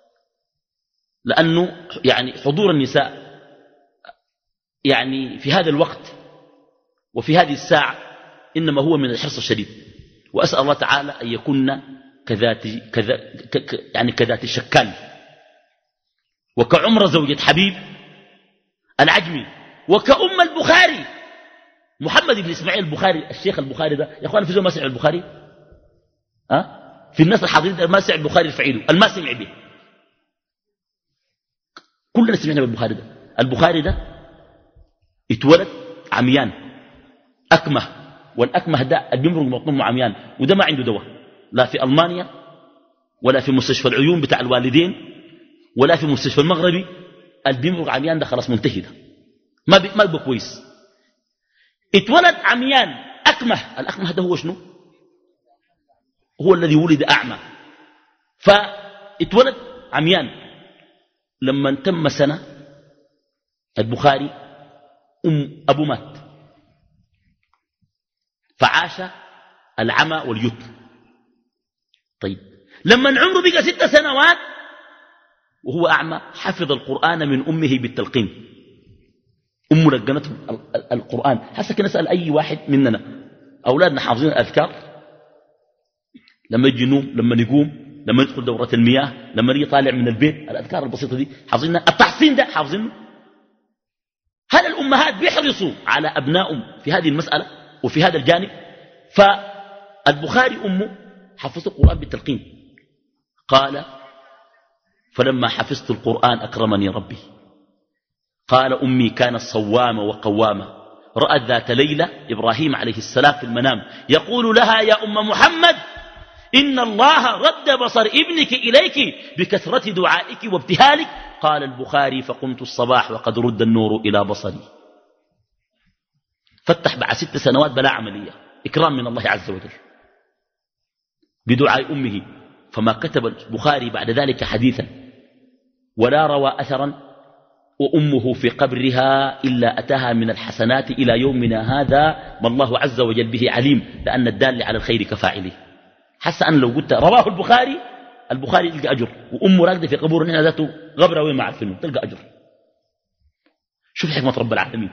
لأنه يعني حضور النساء يعني في هذا الوقت وفي هذه الساعة إنما هو من الحرص الشديد. وأسأل الله تعالى أن يكون كذات, كذا يعني كذات الشكال وكعمر زوجة حبيب العجمي وكأم البخاري محمد بن إسماعيل البخاري. الشيخ البخاري ده يا أخوان في زول ما سمع البخاري؟ أه؟ في الناس الحاضرين ما سمع البخاري الفعيل الما سمع به، كلنا سمعنا بالبخاري ده. البخاري ده اتولد عميان أكمه، والأكمه ده البمرق مطلوب عميان، وده ما عنده دواء لا في ألمانيا ولا في مستشفى العيون بتاع الوالدين ولا في مستشفى المغربي. البمرق عميان ده خلاص منتهي، ده ما بي ما بيبقى كويس. اتولد عميان أكمه. الأكمه ده هو شنو؟ هو الذي ولد أعمى. فاتولد عميان. لما تم سنة البخاري أم أبو مات، فعاش العمى واليتم. طيب لما عمره بقى ست سنوات وهو أعمى حفظ القرآن من أمه بالتلقين. أمه لقنته القرآن. حسا كنا نسأل أي واحد مننا، أولادنا حافظين الأذكار لما يجي نوم، لما نقوم، لما ندخل دورة المياه، لما نيجي طالع من البيت، الأذكار البسيطة دي حافظينها. التحصين ده حافظينه. هل الأمهات بيحرصوا على أبنائهم في هذه المسألة وفي هذا الجانب؟ فالبخاري أمه حفظ القرآن بالتلقين. قال فلما حفظت القرآن أكرمني ربي. قال أمي كانت صوامة وقوامة، رأت ذات ليلة إبراهيم عليه السلام في المنام يقول لها يا أم محمد إن الله رد بصر ابنك إليك بكثرة دعائك وابتهالك. قال البخاري فقمت الصباح وقد رد النور إلى بصري. فتح بعد ست سنوات بلا عملية، إكرام من الله عز وجل بدعاء أمه. فما كتب البخاري بعد ذلك حديثا ولا روى أثرا وأمه في قبرها إلا أتاها من الحسنات إلى يومنا هذا ما الله عز وجل به عليم، لأن الدال على الخير كفاعله. حتى أن لو قلت رواه البخاري، البخاري يلقى أجر، وأمه راقدة في قبور هنا ذاته غبرة وين ما عارفينه تلقى أجر. شوف حكمة رب العالمين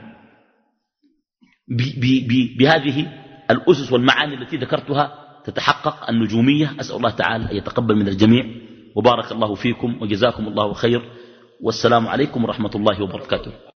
بهذه الأسس والمعاني التي ذكرتها تتحقق النجومية. أسأل الله تعالى أن يتقبل من الجميع، وبارك الله فيكم وجزاكم الله خير، والسلام عليكم ورحمة الله وبركاته.